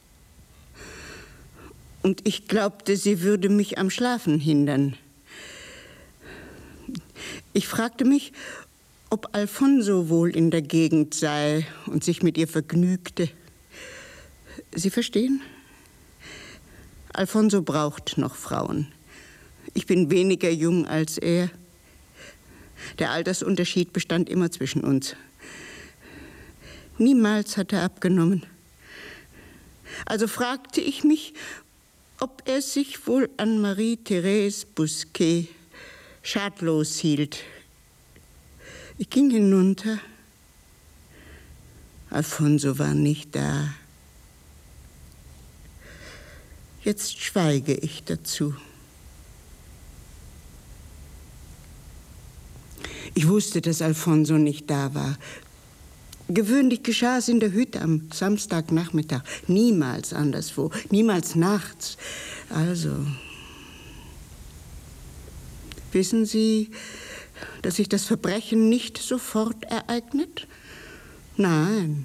Und ich glaubte, sie würde mich am Schlafen hindern. Ich fragte mich, ob Alfonso wohl in der Gegend sei und sich mit ihr vergnügte. Sie verstehen? Alfonso braucht noch Frauen. Ich bin weniger jung als er. Der Altersunterschied bestand immer zwischen uns. Niemals hat er abgenommen. Also fragte ich mich, ob er sich wohl an Marie-Thérèse Bousquet schadlos hielt. Ich ging hinunter. Alfonso war nicht da. Jetzt schweige ich dazu. Ich wusste, dass Alfonso nicht da war. Gewöhnlich geschah es in der Hütte am Samstagnachmittag. Niemals anderswo, niemals nachts. Also, wissen Sie, dass sich das Verbrechen nicht sofort ereignet? Nein.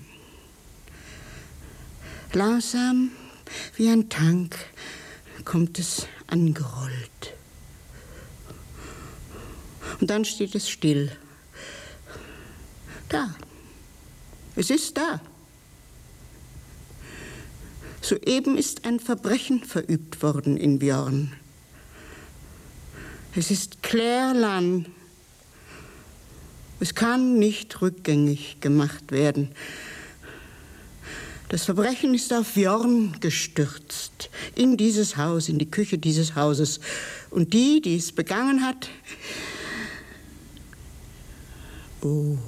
Langsam, wie ein Tank, kommt es angerollt. Und dann steht es still. Da. Es ist da. Soeben ist ein Verbrechen verübt worden in Björn. Es ist Claire-Lann. Es kann nicht rückgängig gemacht werden. Das Verbrechen ist auf Björn gestürzt, in dieses Haus, in die Küche dieses Hauses. Und die, die es begangen hat, oh,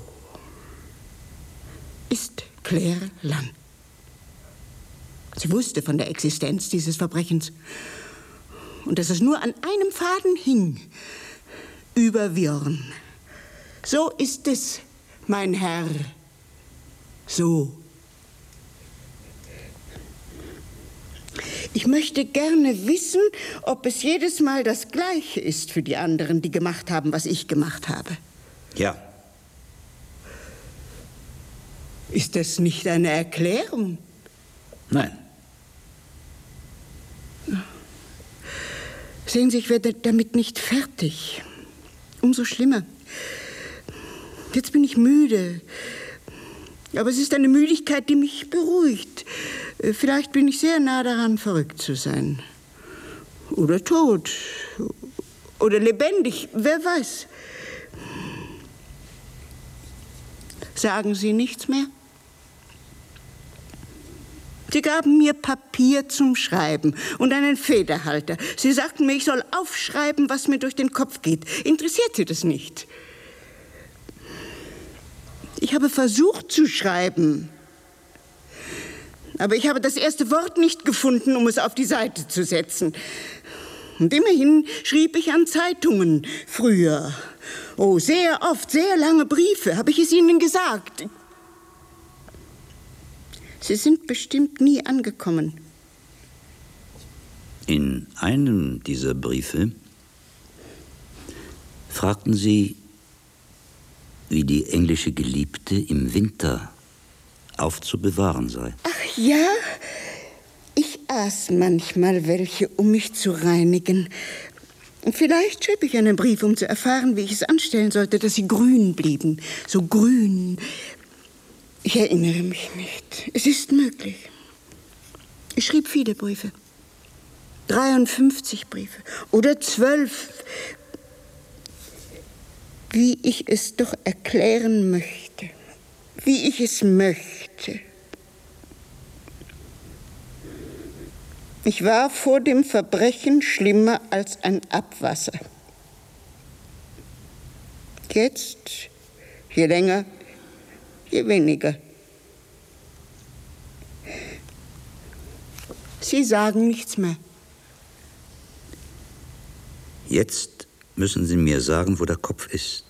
ist Claire Lann. Sie wusste von der Existenz dieses Verbrechens und dass es nur an einem Faden hing, über Björn. So ist es, mein Herr, so. Ich möchte gerne wissen, ob es jedes Mal das Gleiche ist für die anderen, die gemacht haben, was ich gemacht habe. Ja. Ist das nicht eine Erklärung? Nein. Sehen Sie, ich werde damit nicht fertig. Umso schlimmer. Jetzt bin ich müde. Aber es ist eine Müdigkeit, die mich beruhigt. Vielleicht bin ich sehr nah daran, verrückt zu sein. Oder tot. Oder lebendig, wer weiß. Sagen Sie nichts mehr? Sie gaben mir Papier zum Schreiben und einen Federhalter. Sie sagten mir, ich soll aufschreiben, was mir durch den Kopf geht. Interessiert Sie das nicht? Ich habe versucht zu schreiben. Aber ich habe das erste Wort nicht gefunden, um es auf die Seite zu setzen. Und immerhin schrieb ich an Zeitungen früher. Oh, sehr oft, sehr lange Briefe, habe ich es Ihnen gesagt. Sie sind bestimmt nie angekommen. In einem dieser Briefe fragten Sie, wie die englische Geliebte im Winter aufzubewahren sei. Ach ja, ich aß manchmal welche, um mich zu reinigen. Vielleicht schrieb ich einen Brief, um zu erfahren, wie ich es anstellen sollte, dass sie grün blieben. So grün. Ich erinnere mich nicht. Es ist möglich. Ich schrieb viele Briefe. dreiundfünfzig Briefe. Oder zwölf. Wie ich es doch erklären möchte. Wie ich es möchte. Ich war vor dem Verbrechen schlimmer als ein Abwasser. Jetzt, je länger, je weniger. Sie sagen nichts mehr. Jetzt müssen Sie mir sagen, wo der Kopf ist.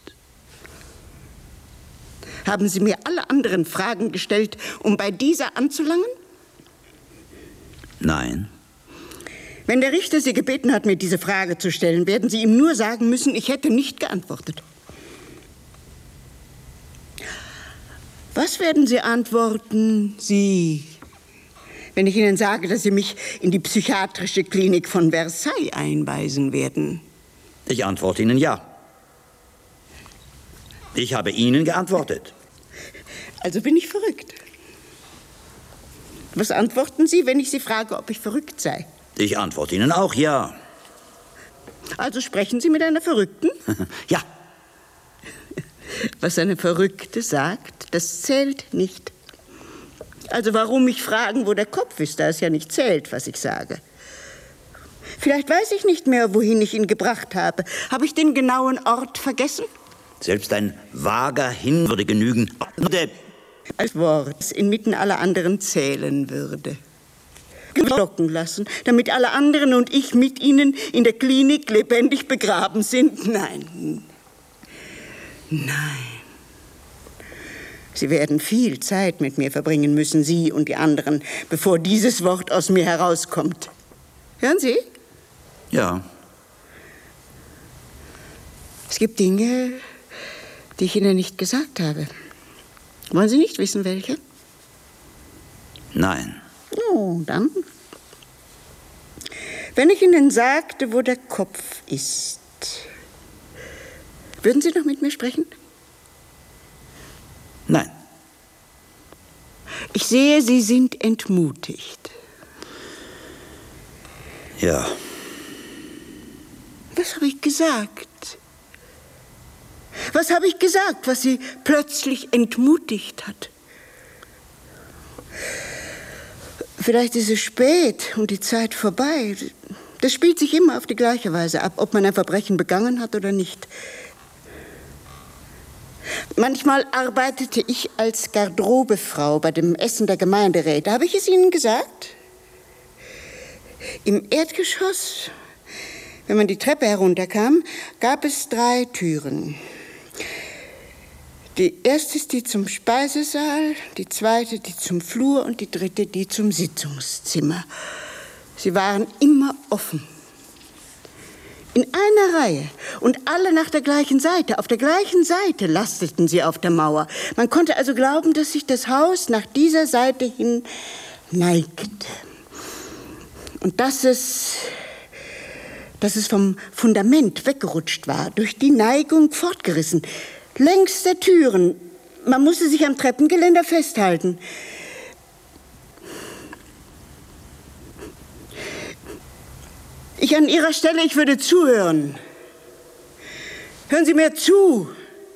Haben Sie mir alle anderen Fragen gestellt, um bei dieser anzulangen? Nein. Wenn der Richter Sie gebeten hat, mir diese Frage zu stellen, werden Sie ihm nur sagen müssen, ich hätte nicht geantwortet. Was werden Sie antworten, Sie, wenn ich Ihnen sage, dass Sie mich in die psychiatrische Klinik von Versailles einweisen werden? Ich antworte Ihnen ja. Ich habe Ihnen geantwortet. Also bin ich verrückt. Was antworten Sie, wenn ich Sie frage, ob ich verrückt sei? Ich antworte Ihnen auch ja. Also sprechen Sie mit einer Verrückten? Ja. Was eine Verrückte sagt, das zählt nicht. Also warum mich fragen, wo der Kopf ist, da es ja nicht zählt, was ich sage. Vielleicht weiß ich nicht mehr, wohin ich ihn gebracht habe. Habe ich den genauen Ort vergessen? Selbst ein vager Hin würde genügen. Als Wort, das inmitten aller anderen zählen würde. Glocken lassen, damit alle anderen und ich mit ihnen in der Klinik lebendig begraben sind? Nein. Nein. Sie werden viel Zeit mit mir verbringen müssen, Sie und die anderen, bevor dieses Wort aus mir herauskommt. Hören Sie? Ja. Es gibt Dinge, die ich Ihnen nicht gesagt habe. Wollen Sie nicht wissen, welche? Nein. Oh, dann. Wenn ich Ihnen sagte, wo der Kopf ist, würden Sie noch mit mir sprechen? Nein. Ich sehe, Sie sind entmutigt. Ja. Was habe ich gesagt? Was habe ich gesagt, was Sie plötzlich entmutigt hat? Vielleicht ist es spät und die Zeit vorbei. Das spielt sich immer auf die gleiche Weise ab, ob man ein Verbrechen begangen hat oder nicht. Manchmal arbeitete ich als Garderobefrau bei dem Essen der Gemeinderäte. Habe ich es Ihnen gesagt? Im Erdgeschoss, wenn man die Treppe herunterkam, gab es drei Türen. Die erste ist die zum Speisesaal, die zweite die zum Flur und die dritte die zum Sitzungszimmer. Sie waren immer offen. In einer Reihe und alle nach der gleichen Seite. Auf der gleichen Seite lasteten sie auf der Mauer. Man konnte also glauben, dass sich das Haus nach dieser Seite hin neigte. Und dass es, dass es vom Fundament weggerutscht war, durch die Neigung fortgerissen. Längs der Türen. Man musste sich am Treppengeländer festhalten. Ich an Ihrer Stelle, ich würde zuhören. Hören Sie mir zu.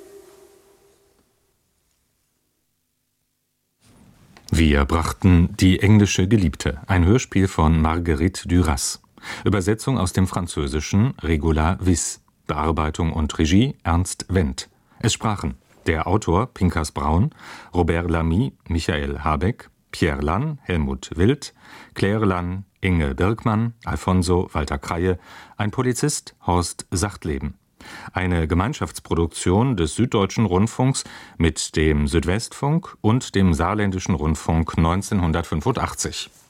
Wir brachten Die englische Geliebte, ein Hörspiel von Marguerite Duras. Übersetzung aus dem Französischen Regula Wyss. Bearbeitung und Regie Ernst Wendt. Es sprachen der Autor Pinkas Braun, Robert Lamy, Michael Habeck, Pierre Lann, Helmut Wild, Claire Lann, Inge Birkmann, Alfonso Walter Kreie, ein Polizist Horst Sachtleben. Eine Gemeinschaftsproduktion des Süddeutschen Rundfunks mit dem Südwestfunk und dem Saarländischen Rundfunk neunzehnhundertfünfundachtzig.